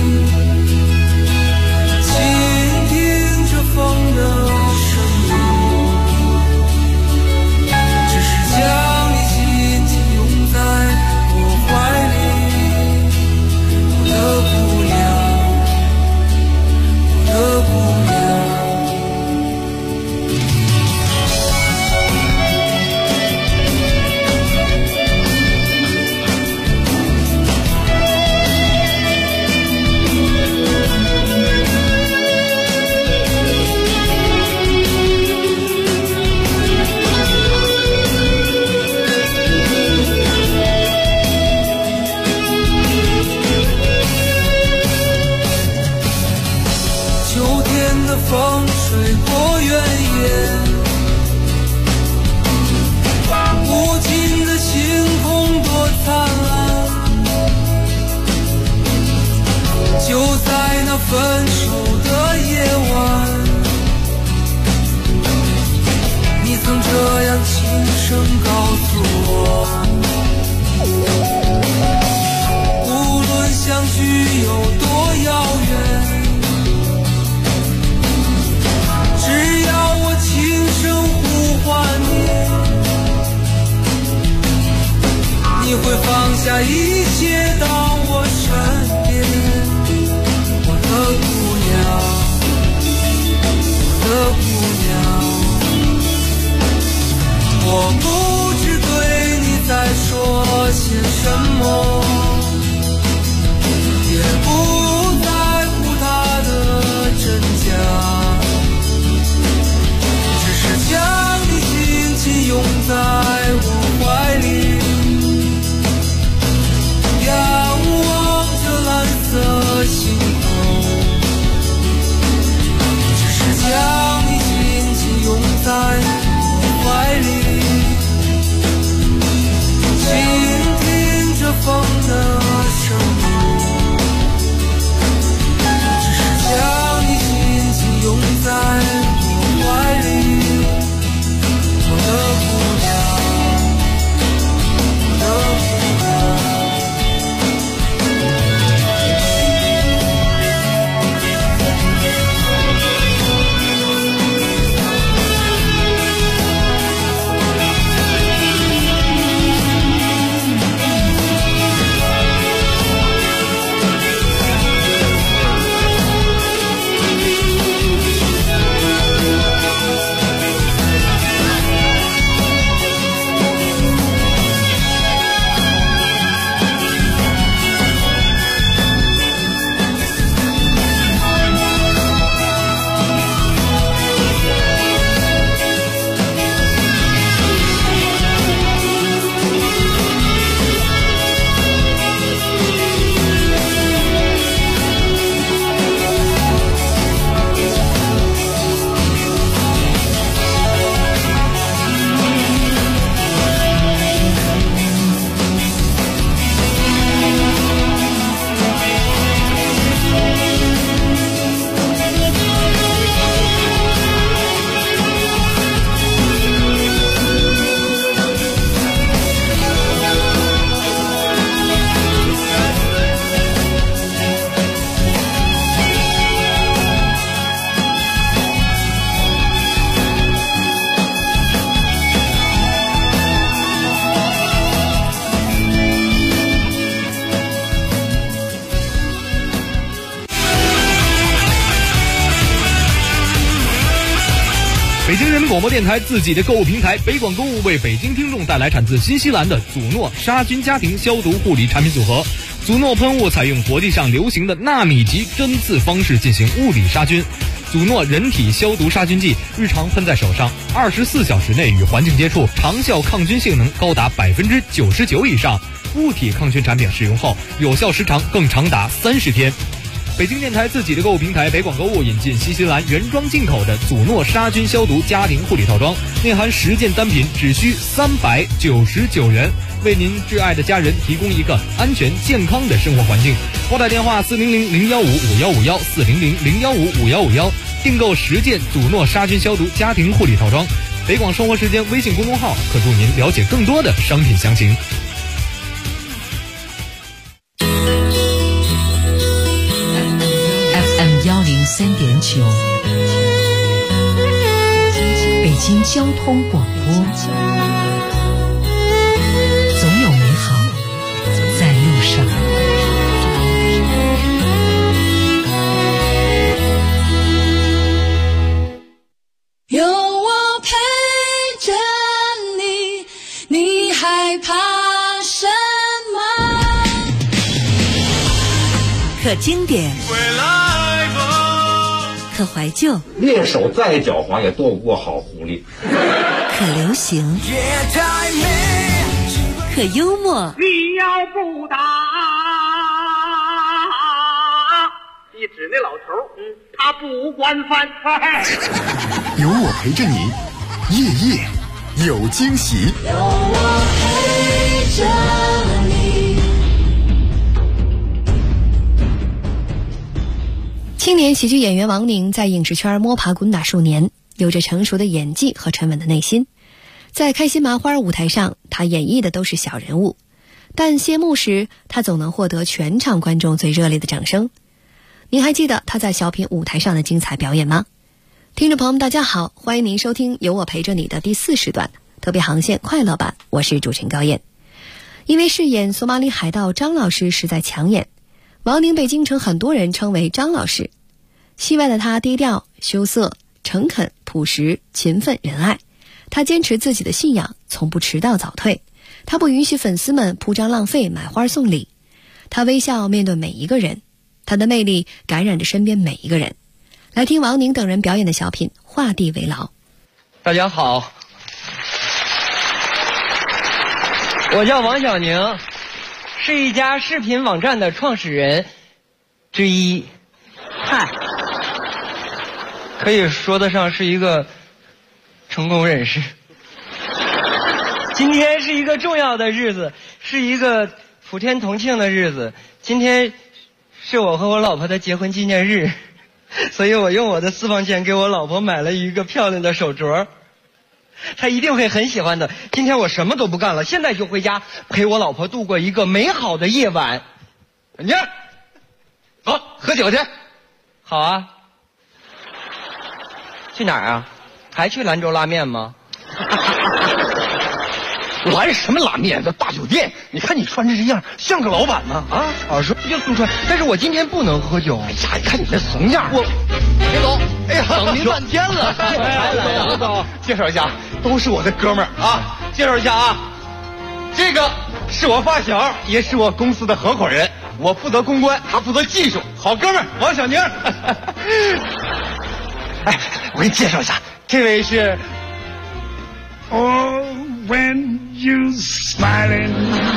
风吹过原野，无尽的星空多灿烂，就在那分手的夜晚，你曾这样轻声告诉我，无论相聚有多遥远，只要我轻声呼唤你会放下一切到我身边。我的姑娘，我的姑娘，我不知对你在说些什么，也不在乎它的真假，将你紧紧拥在我怀里，仰望着蓝色星空，只是将你紧紧拥在我怀里，倾听着风的声音，只是将你紧紧拥在我怀里。我的姑娘，我的姑娘。 广播电台自己的购物平台北广购物为北京听众带来产自新西兰的祖诺杀菌家庭消毒护理产品组合。祖诺喷雾采用国际上流行的纳米级针刺方式进行物理杀菌。祖诺人体消毒杀菌剂日常喷在手上，24小时内与环境接触，长效抗菌性能高达99%以上。物体抗菌产品使用后，有效时长更长达30天。北京电台自己的购物平台北广购物引进新西兰原装进口的祖诺杀菌消毒家庭护理套装，内含10件单品，只需399元，为您挚爱的家人提供一个安全健康的生活环境。拨打电话400-015-5151，400-015-5151，订购10件祖诺杀菌消毒家庭护理套装。北广生活时间微信公众号可助您了解更多的商品详情。 FM103.9，北京交通广播，总有美好在路上。 有我陪着你，你害怕什么？ 可经典，可怀旧， 猎手再狡猾也斗不过好狐狸。 可流行，可幽默。 你要不打，一指那老头，他不管饭。 有我陪着你，夜夜有惊喜。 有我陪着你。 青年喜剧演员王宁在影视圈摸爬滚打数年，有着成熟的演技和沉稳的内心。在开心麻花舞台上，他演绎的都是小人物，但谢幕时，他总能获得全场观众最热烈的掌声。您还记得他在小品舞台上的精彩表演吗？听众朋友们大家好，欢迎您收听有我陪着你的第4时段特别航线快乐版，我是主持人高燕。因为饰演索马里海盗张老师实在抢眼，王宁被京城很多人称为张老师。戏外的他低调羞涩诚恳朴实勤奋仁爱，他坚持自己的信仰，从不迟到早退，他不允许粉丝们铺张浪费买花送礼，他微笑面对每一个人，他的魅力感染着身边每一个人。来听王宁等人表演的小品《画地为牢》。 大家好，我叫王小宁，是一家视频网站的创始人之一。嗨，可以说得上是一个成功人士。今天是一个重要的日子，是一个普天同庆的日子。今天是我和我老婆的结婚纪念日，所以我用我的私房钱给我老婆买了一个漂亮的手镯，她一定会很喜欢的。今天我什么都不干了，现在就回家陪我老婆度过一个美好的夜晚。你走，喝酒去。好啊。去哪儿啊？还去兰州拉面吗？ 来什么拉面？这大酒店，你看你穿成这样，像个老板吗？啊， 老师就这么穿，但是我今天不能喝酒。 哎呀，你看你那怂样，别走！哎呀， 等您半天了。 来走，介绍一下，都是我的哥们儿啊！介绍一下啊，这个是我发小，也是我公司的合伙人，我负责公关，他负责技术，好哥们儿王小宁。哎，我给你介绍一下，这位是。 Oh, when you smiling,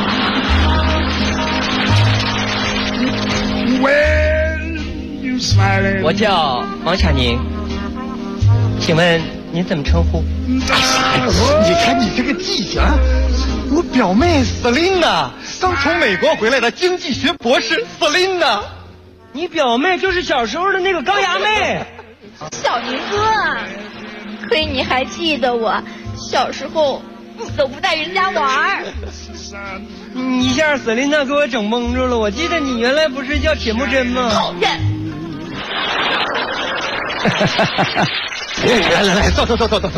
when you smiling. 我叫王小宁，请问您怎么称呼？ 你看你这个记性啊！我表妹 Selina 刚从美国回来的经济学博士 Selina。 你表妹就是小时候的那个高衙妹。 小宁哥，亏你还记得我。小时候你都不带人家玩儿， 你一下瑟琳娜给我整懵住了。我记得你原来不是叫铁木真吗？ 讨厌！ 来，走，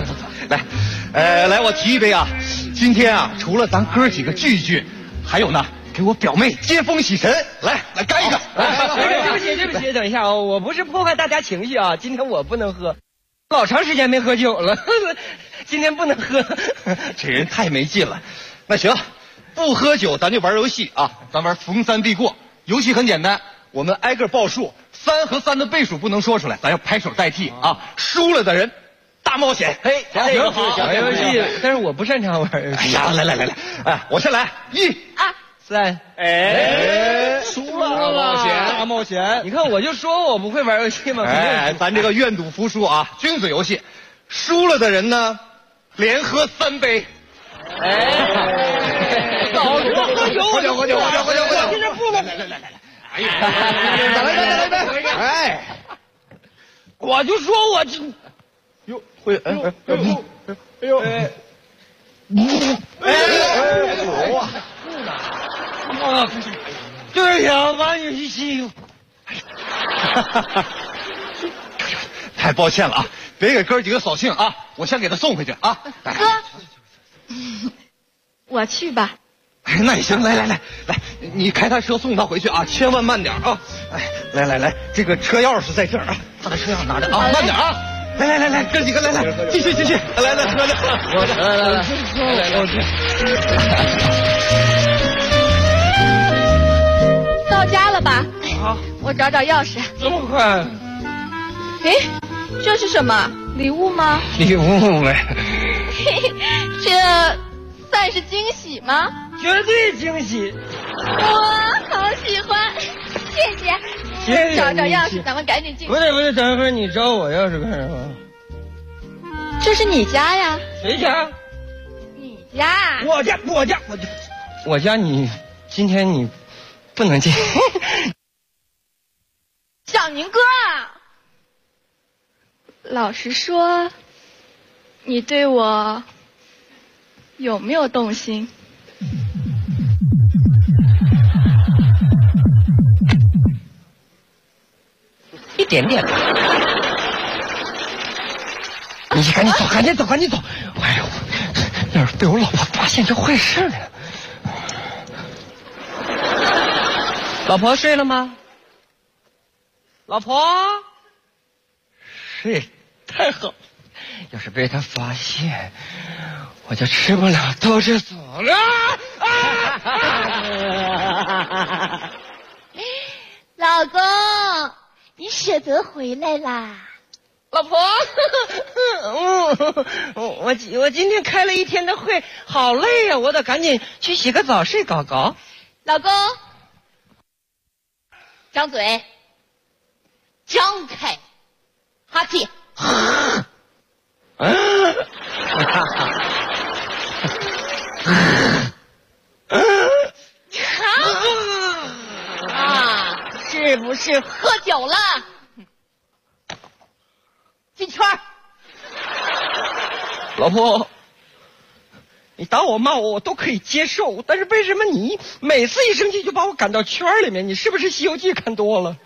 来，我提一杯啊！今天啊，除了咱哥几个聚一聚，还有呢，给我表妹接风洗尘。来干一个！ 对不起，等一下啊，我不是破坏大家情绪啊，今天我不能喝。 老长时间没喝酒了，今天不能喝， 这人太没劲了。那行，不喝酒，咱就玩游戏啊！咱玩逢三必过。游戏很简单，我们挨个报数，3和3的倍数不能说出来，咱要拍手代替啊！输了的人大冒险。 嘿， 行， 玩游戏，但是我不擅长玩游戏。 哎呀，来，哎，我先来，1、 2、3， 输了，大冒险。 你看，我就说我不会玩游戏嘛。 哎，咱这个愿赌服输啊，君子游戏，输了的人呢，连喝3杯。 早说喝酒， 喝酒！ 现在不了。 来！哎呀，再来一杯！哎， 我就说我这， 哟，会哎， 对呀，玩游戏。 太抱歉了啊，别给哥几个扫兴啊，我先给他送回去啊。 哥，我去吧。 哎，那也行，来，你开他车送他回去啊，千万慢点啊！哎，来，这个车钥匙在这儿啊，他的车钥匙拿着啊，慢点啊！来，哥几个来，继续，来， 到家了吧？ 好， 我找钥匙。 这么快？ 哎，这是什么礼物吗？ 礼物呗。 这算是惊喜吗？ 绝对惊喜！ 哇，好喜欢！谢谢。找钥匙，咱们赶紧进。 不对，等会儿你找我钥匙干什么？ 这是你家呀？ 谁家？ 你家。 我家你今天你不能进。 小宁哥啊，老实说，你对我有没有动心？ 一点点吧。你赶紧走！哎呦，要是被我老婆发现这坏事了。老婆睡了吗？老婆睡，太好。要是被她发现，我就吃不了兜着走了。 老公，你舍得回来啦？ 老婆，我今天开了一天的会，好累呀，我得赶紧去洗个澡睡搞。 老公，张嘴，张开，哈气。是不是喝酒了？进圈儿。 老婆，你打我骂我都可以接受，但是为什么你每次一生气就把我赶到圈里面？你是不是《西游记》看多了？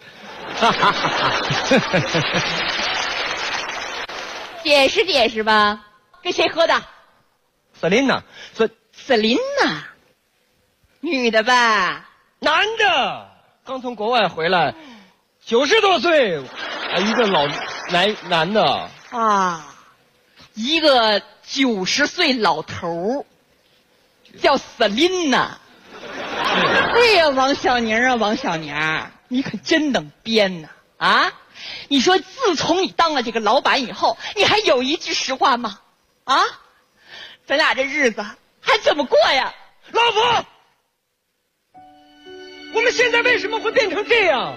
解释吧，跟谁喝的？ 瑟琳娜， 瑟琳娜，女的吧？ 男的，刚从国外回来，90多岁，一个老男的啊，一个90岁老头叫瑟琳娜。对呀，王小宁啊，王小宁，你可真能编呐！啊，你说自从你当了这个老板以后，你还有一句实话吗？啊，咱俩这日子还怎么过呀？ 老婆，我们现在为什么会变成这样？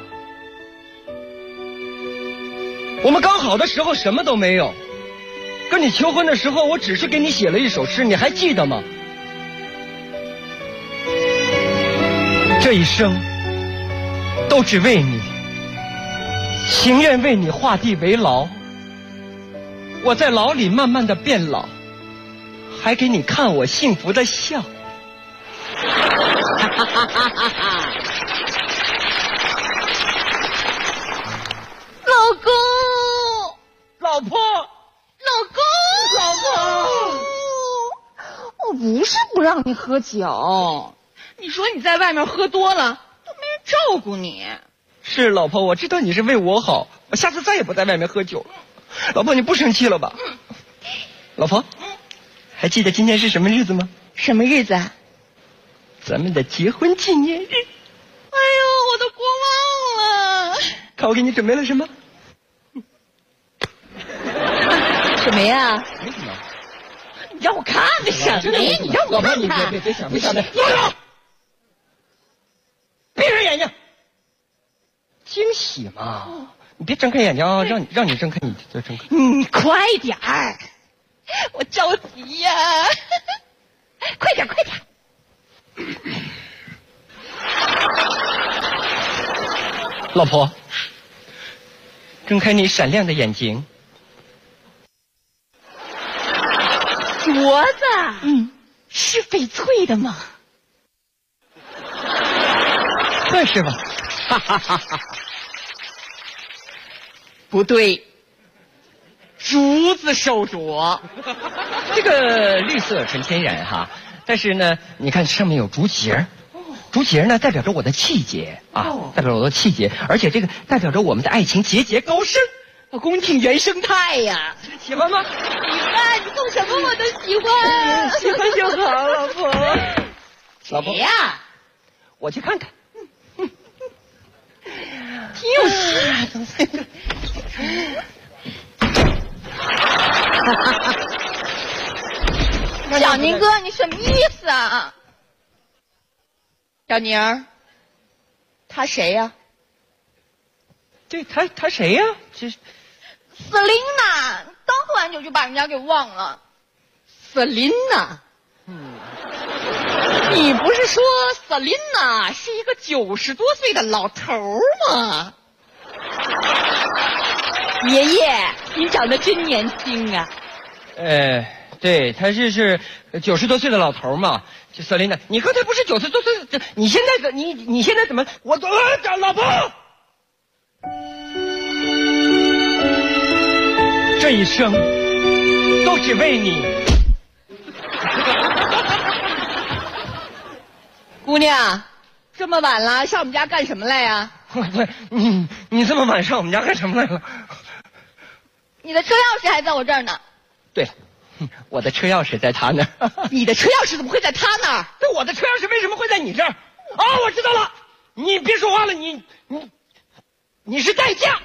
我们刚好的时候什么都没有，跟你求婚的时候，我只是给你写了一首诗，你还记得吗？这一生都只为你，情愿为你画地为牢。我在牢里慢慢的变老，还给你看我幸福的笑。 老公， 老婆， 老公，我不是不让你喝酒，你说你在外面喝多了都没人照顾你。 是老婆，我知道你是为我好，我下次再也不在外面喝酒了。 老婆，你不生气了吧？老婆，还记得今天是什么日子吗？ 什么日子啊？ 咱们的结婚纪念日。 哎呦，我都过忘了。 看我给你准备了什么？ 什么呀？ 没什么。 你让我看看什么呀？你让我看看。 别想，别想的。坐着，闭上眼睛。惊喜嘛，你别睁开眼睛啊！让你睁开，你就睁开。 你快点儿，我着急呀！快点，快点。 老婆，睁开你闪亮的眼睛。 镯子，是翡翠的吗？ 算是吧。 哈哈哈哈！不对，竹子手镯。 这个绿色纯天然哈，但是呢，你看上面有竹节，竹节呢代表着我的气节啊，代表我的气节，而且这个代表着我们的爱情节节高升。 宫廷原生态呀， 喜欢吗？ 喜欢，你送什么我都喜欢， 喜欢就好，老婆。老婆呀， 我去看看。 就是。小宁哥，你什么意思啊？小宁儿，他谁呀？ 对他谁呀？这是瑟琳娜，刚喝完酒就把人家给忘了。瑟琳娜，你不是说瑟琳娜是一个90多岁的老头吗？爷爷，您长得真年轻啊！ 对，他是90多岁的老头嘛。就瑟琳娜，你刚才不是90多岁？你现在怎么？我老婆。这一生都只为你。 姑娘，这么晚了，上我们家干什么来呀？ 对，你这么晚上我们家干什么来了？ 你的车钥匙还在我这儿呢。 对了，我的车钥匙在他那儿。 你的车钥匙怎么会在他那儿？ 那我的车钥匙为什么会在你这儿？啊，我知道了，你别说话了，你是代驾。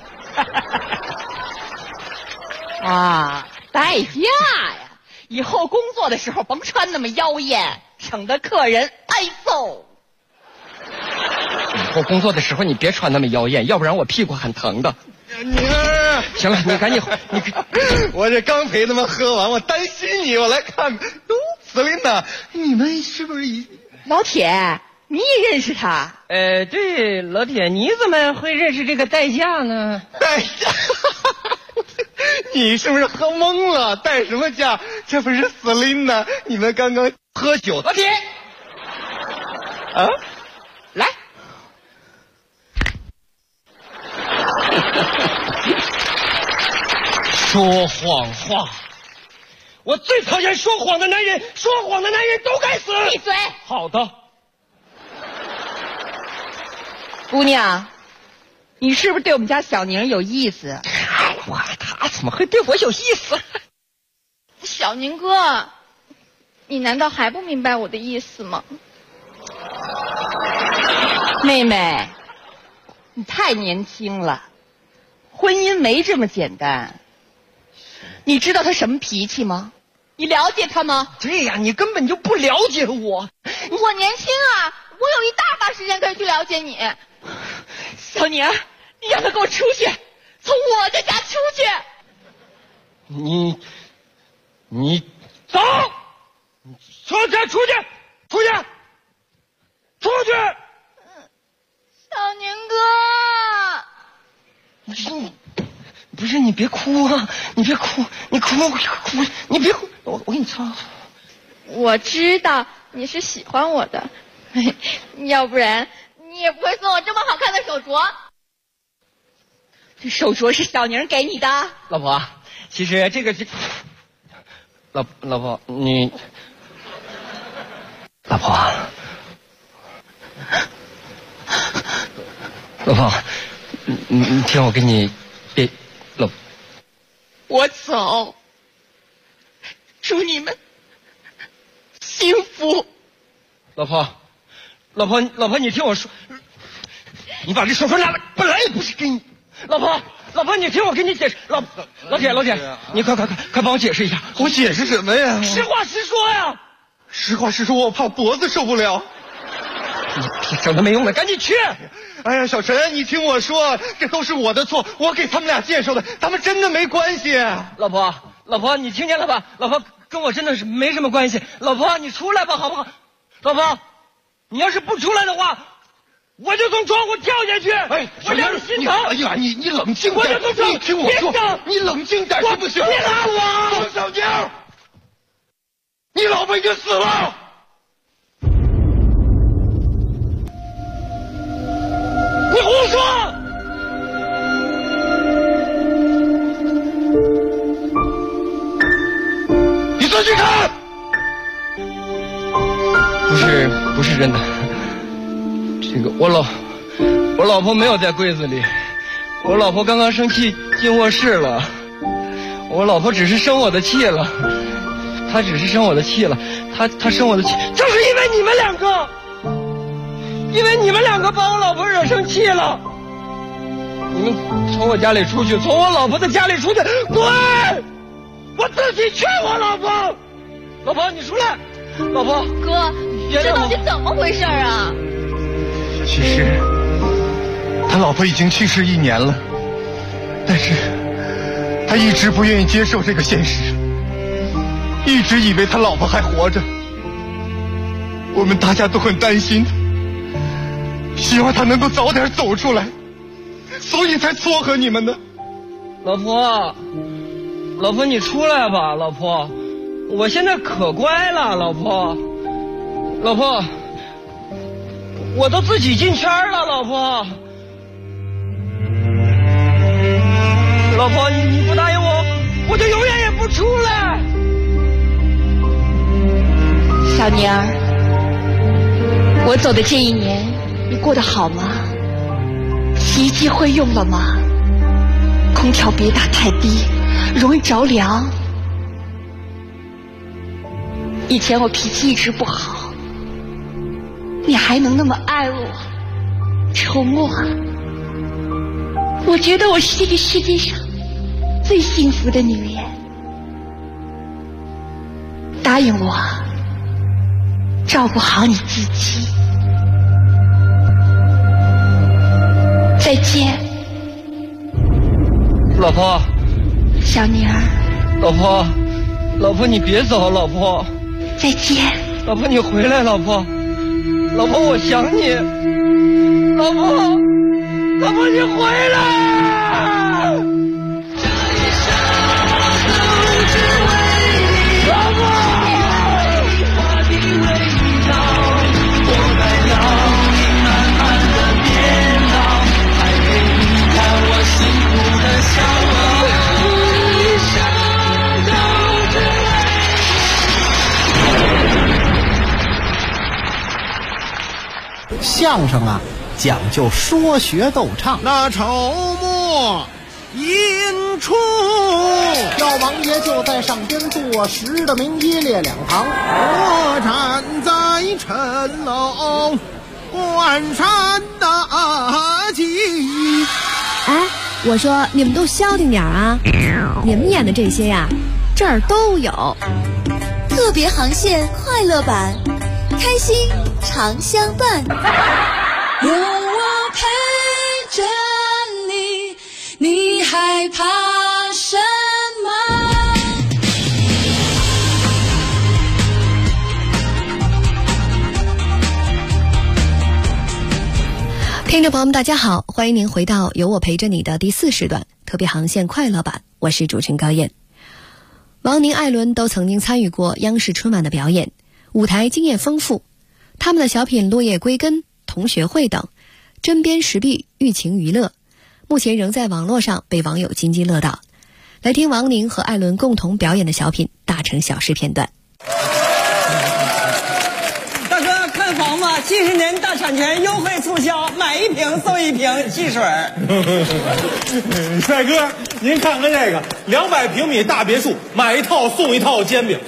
啊，代驾呀！以后工作的时候甭穿那么妖艳，省得客人挨揍。 以后工作的时候你别穿那么妖艳，要不然我屁股很疼的。 宁儿， 行了，你赶紧， 我这刚陪他们喝完，我担心你，我来看。瑟琳娜，你们是不是老铁？你也认识他？ 对，老铁，你怎么会认识这个代驾呢？ 代驾？你是不是喝懵了？代什么驾？这不是瑟琳娜？你们刚刚喝酒。 老铁，啊，来。说谎话，我最讨厌说谎的男人，说谎的男人都该死。 闭嘴！ 好的。 姑娘，你是不是对我们家小宁有意思？ 哇，他怎么会对我有意思？ 小宁哥，你难道还不明白我的意思吗？妹妹，你太年轻了，婚姻没这么简单。你知道他什么脾气吗？你了解他吗？ 对呀，你根本就不了解我。 我年轻啊，我有一大把时间可以去了解你。小宁，你让他给我出去，从我的家出去。 你走，出去，出去，出去，出去。 小宁哥。 不是你别哭啊！你别哭，你哭，你别哭，我给你擦。 我知道你是喜欢我的，要不然你也不会送我这么好看的手镯。这手镯是小宁给你的。 老婆，其实这个老婆你，老婆，老婆，你听我跟你别。 我走。祝你们幸福。 老婆，你听我说，你把这手拿来，本来也不是给你。老婆，你听我跟你解释。老铁，你快帮我解释一下。 我解释什么呀？ 实话实说呀。 实话实说，我怕脖子受不了。 你整的没用的，赶紧去。 哎呀，小陈，你听我说，这都是我的错，我给他们俩介绍的，他们真的没关系。 老婆，你听见了吧？老婆跟我真的是没什么关系。老婆，你出来吧，好不好？老婆，你要是不出来的话，我就从窗户跳下去。 哎， 我让你心疼。 哎呀，你冷静点， 我就从窗户， 你听我说，你冷静点行不行？ 别打我， 小妞，你老婆已经死了。 你胡说！ 你自己看。 不是真的。这个我老婆没有在柜子里，我老婆刚刚生气进卧室了。我老婆只是生我的气了，她只是生我的气了，她生我的气，就是因为你们两个。因为你们两个把我老婆惹生气了，你们从我家里出去，从我老婆的家里出去，滚！我自己劝我老婆。老婆，你出来。老婆， 哥，这到底怎么回事啊？ 其实他老婆已经去世1年了，但是他一直不愿意接受这个现实，一直以为他老婆还活着。我们大家都很担心他，希望他能够早点走出来，所以才撮合你们的。 老婆，你出来吧，老婆，我现在可乖了，老婆，我都自己进圈了，老婆，你不答应我，我就永远也不出来。 小妮儿，我走的这1年，你过得好吗？洗衣机会用了吗？空调别打太低，容易着凉。以前我脾气一直不好，你还能那么爱我，宠我，我觉得我是这个世界上最幸福的女人。答应我，照顾好你自己。再见， 老婆。 小妮儿。 老婆你别走，老婆。 再见， 老婆你回来，老婆，我想你，老婆你回来。这一生都只为你，老婆。我的味道，我该要你慢慢的变老，还给你看我幸福的笑容。这一生都只为。 相声啊，讲究说学逗唱。 那筹末引出， 赵王爷就在上边坐实的名一列两旁。 我站在谶楼观山大吉。 哎，我说你们都消停点啊！你们演的这些呀，这儿都有。 特别航线快乐版，开心常相伴。 有我陪着你，你害怕什么？ 听众朋友们大家好，欢迎您回到有我陪着你的第4时段特别航线快乐版，我是主持人高燕。王宁、艾伦都曾经参与过央视春晚的表演，舞台经验丰富，他们的小品《落叶归根》、同学会等针砭时弊、寓情娱乐，目前仍在网络上被网友津津乐道。来听王宁和艾伦共同表演的小品《大城小事》片段。 大哥看房吗？ 70年大产权优惠促销，买1瓶送1瓶汽水。 帅哥，您看看这个200平米大别墅，买1套送1套煎饼。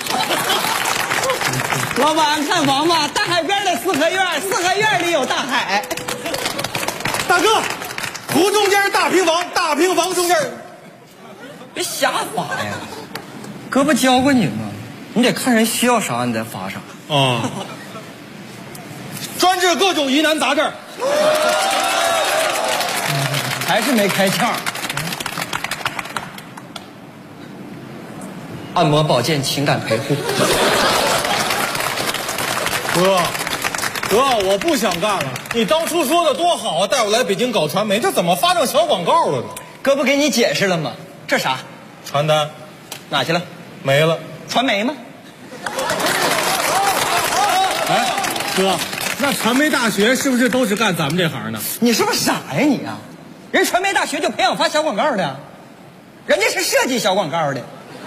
老板看房吧，大海边的4合院，4合院里有大海。 大哥，湖中间大平房，大平房中间。 别瞎发呀！哥不教过你吗？你得看人需要啥，你再发啥。 啊。专治各种疑难杂症。 还是没开窍。按摩保健情感陪护。 哥，我不想干了。你当初说的多好啊，带我来北京搞传媒，这怎么发成小广告了呢？ 哥不给你解释了吗？这啥？ 传单。 哪去了？ 没了。 传媒吗？ 哎，哥，那传媒大学是不是都是干咱们这行的？ 你是不是傻呀你啊？人传媒大学就培养发小广告的，人家是设计小广告的。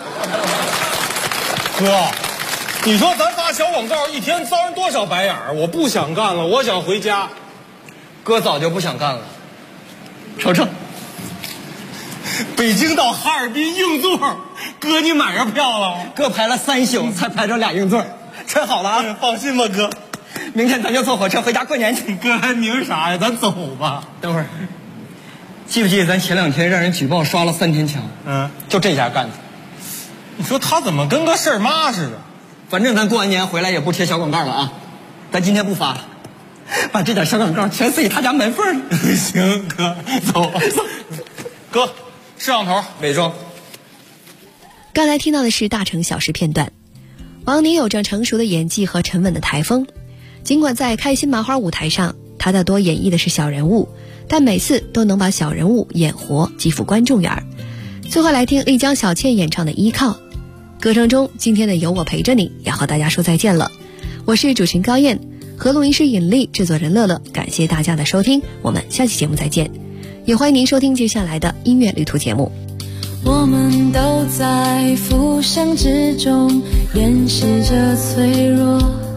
哥，你说咱发小广告一天遭人多少白眼儿？我不想干了，我想回家。 哥早就不想干了。瞅瞅， 北京到哈尔滨硬座，哥你买上票了？ 哥排了3宿才排着俩硬座，穿好了啊！ 放心吧，哥。 明天咱就坐火车回家过年去。 哥还明啥呀？咱走吧。 等会儿，记不记得咱前2天让人举报刷了3天墙？就这家干的。 你说他怎么跟个事儿妈似的？ 反正咱过完年回来也不贴小广告了啊，咱今天不发了，把这点小广告全塞他家门缝里。 行，哥，走。哥，摄像头伪装。 刚才听到的是大城小事片段。王宁有着成熟的演技和沉稳的台风，尽管在开心麻花舞台上，他大多演绎的是小人物，但每次都能把小人物演活，极富观众缘。最后来听丽江小倩演唱的《依靠》。歌声中，今天的有我陪着你要和大家说再见了。我是主持人高燕，和录音师尹丽，制作人乐乐，感谢大家的收听，我们下期节目再见。也欢迎您收听接下来的音乐旅途节目。 我们都在浮生之中掩饰着脆弱，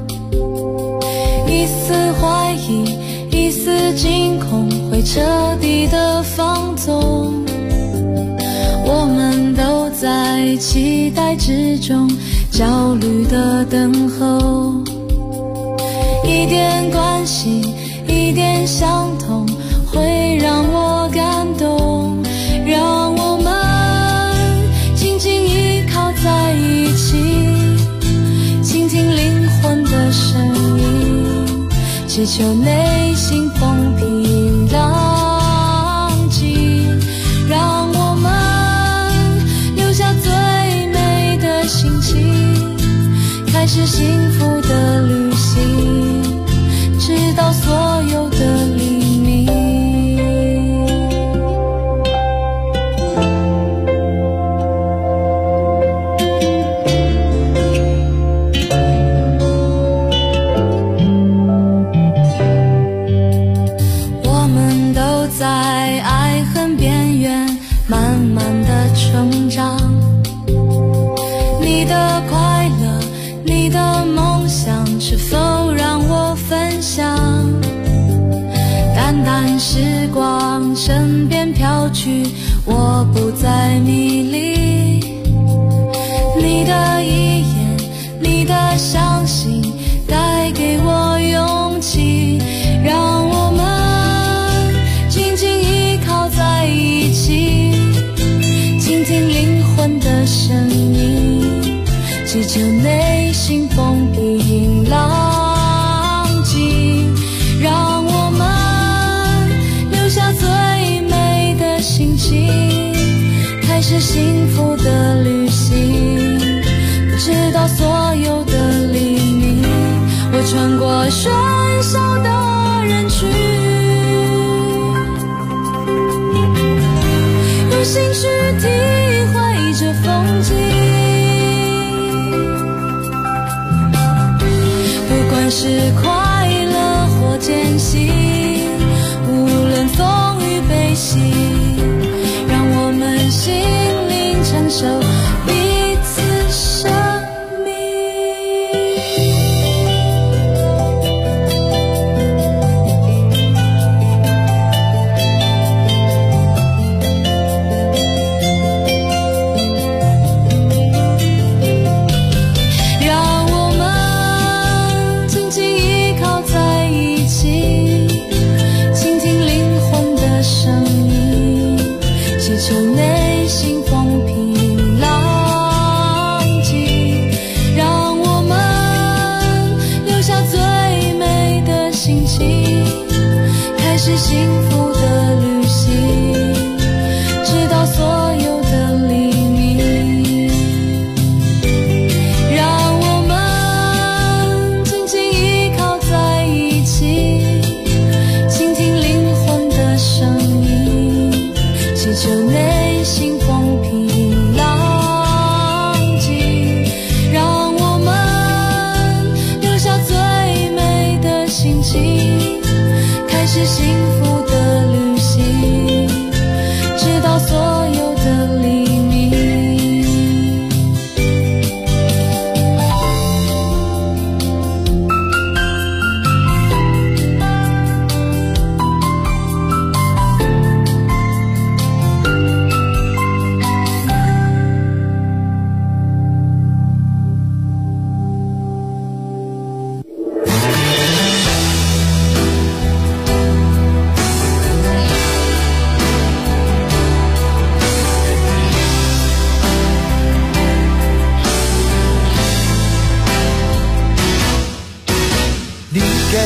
一丝怀疑，一丝惊恐，会彻底的放纵。我们都在期待之中焦虑的等候，一点关系，一点相同，会让我感动，让我们紧紧依靠在一起，倾听灵魂的声音，祈求内心风平浪静，让我们留下最美的心情，开始幸福的旅行，直到所有的黎明。我们都在爱恨边缘慢慢的成长，你的快乐，你的梦想，是否让我分享？淡淡时光身边飘去，我不再迷离。你的一眼，你的相信，带给我勇气，让我们紧紧依靠在一起，倾听灵魂的声音，祈求内心风平浪静，让我们留下最美的心情，开始幸福的旅行，直到所有的黎明。我穿过喧嚣的人群，用心去体会这风景，不管是快乐或艰辛，无论风雨悲喜，让我们心灵承受彼此生命。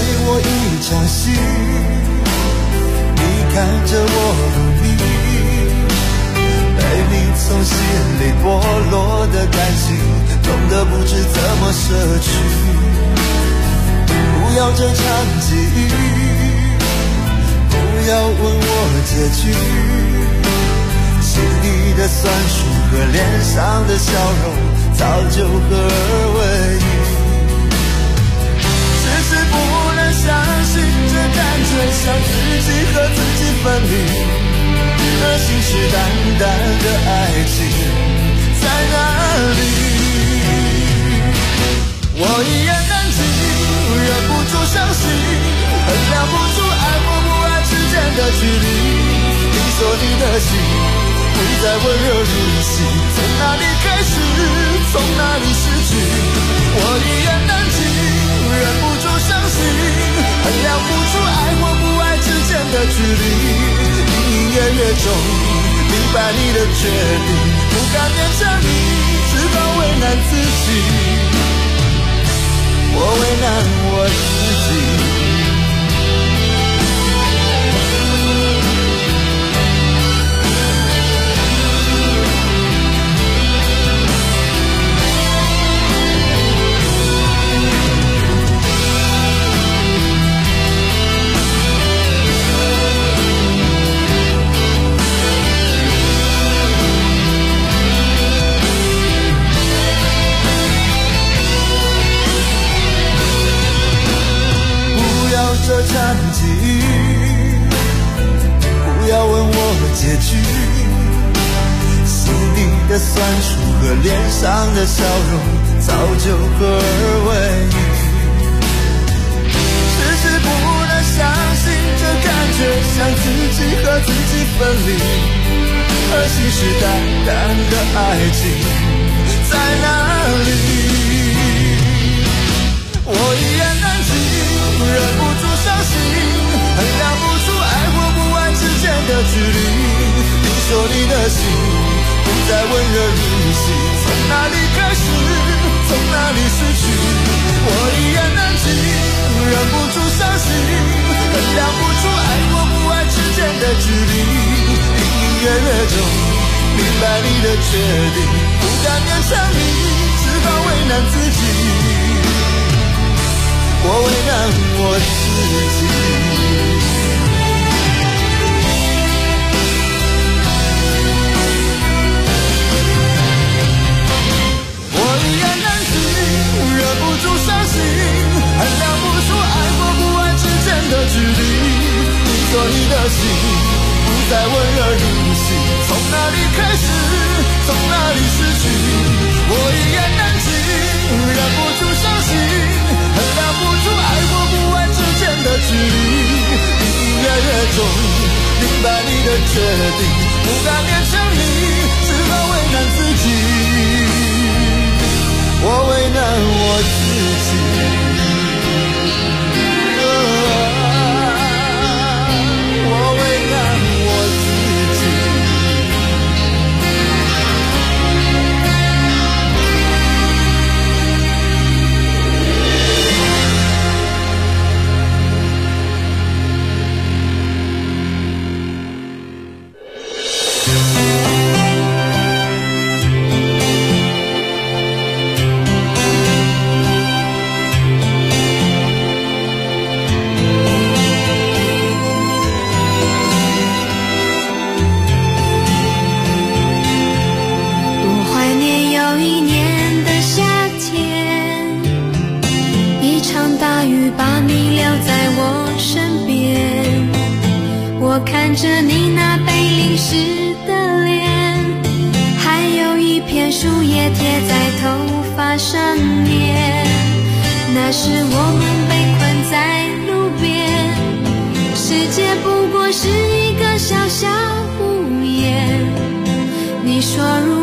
我一场戏，你看着我努力，被你从心里剥落的感情，痛得不知怎么舍去。不要这场记忆，不要问我结局，心底的酸楚和脸上的笑容早就合二为一。只是不能相信，这感觉像自己和自己分离，那信誓旦旦的爱情在哪里？我一言难尽，忍不住伤心，衡量不出爱或不爱之间的距离。你说你的心不再温热如昔，从哪里开始，从哪里失去？我一言难尽，忍不住伤心，衡量不出爱或不爱之间的距离。隐隐约约中明白你的决定，不敢勉强你，只好为难自己。我为难我自己。这场记忆，不要问我结局，心底的酸楚和脸上的笑容早就合二为一。只是不能相信，这感觉像自己和自己分离，而信誓旦旦的爱情在哪里？我一言难尽，忍不住伤心，衡量不出爱或不爱之间的距离。你说你的心不再温热如昔，从哪里开始，从哪里失去？我一言难尽，忍不住伤心，衡量不出爱或不爱之间的距离。隐隐约约中明白你的决定，不敢勉强你，只好为难自己。我为难我自己。我一言难尽，忍不住伤心，衡量不出爱或不爱之间的距离。你说你的心不再温热如昔，从哪里开始，从哪里失去？我一言难尽，忍不住伤心，衡量不出爱或不爱之间的距离。隐隐约约中明白你的决定，不敢勉强你，只好为难自己。我为难我自己。我为难我自己。 看着你那被淋湿的脸，还有一片树叶贴在头发上面。那时我们被困在路边，世界不过是一个小小屋檐。你说如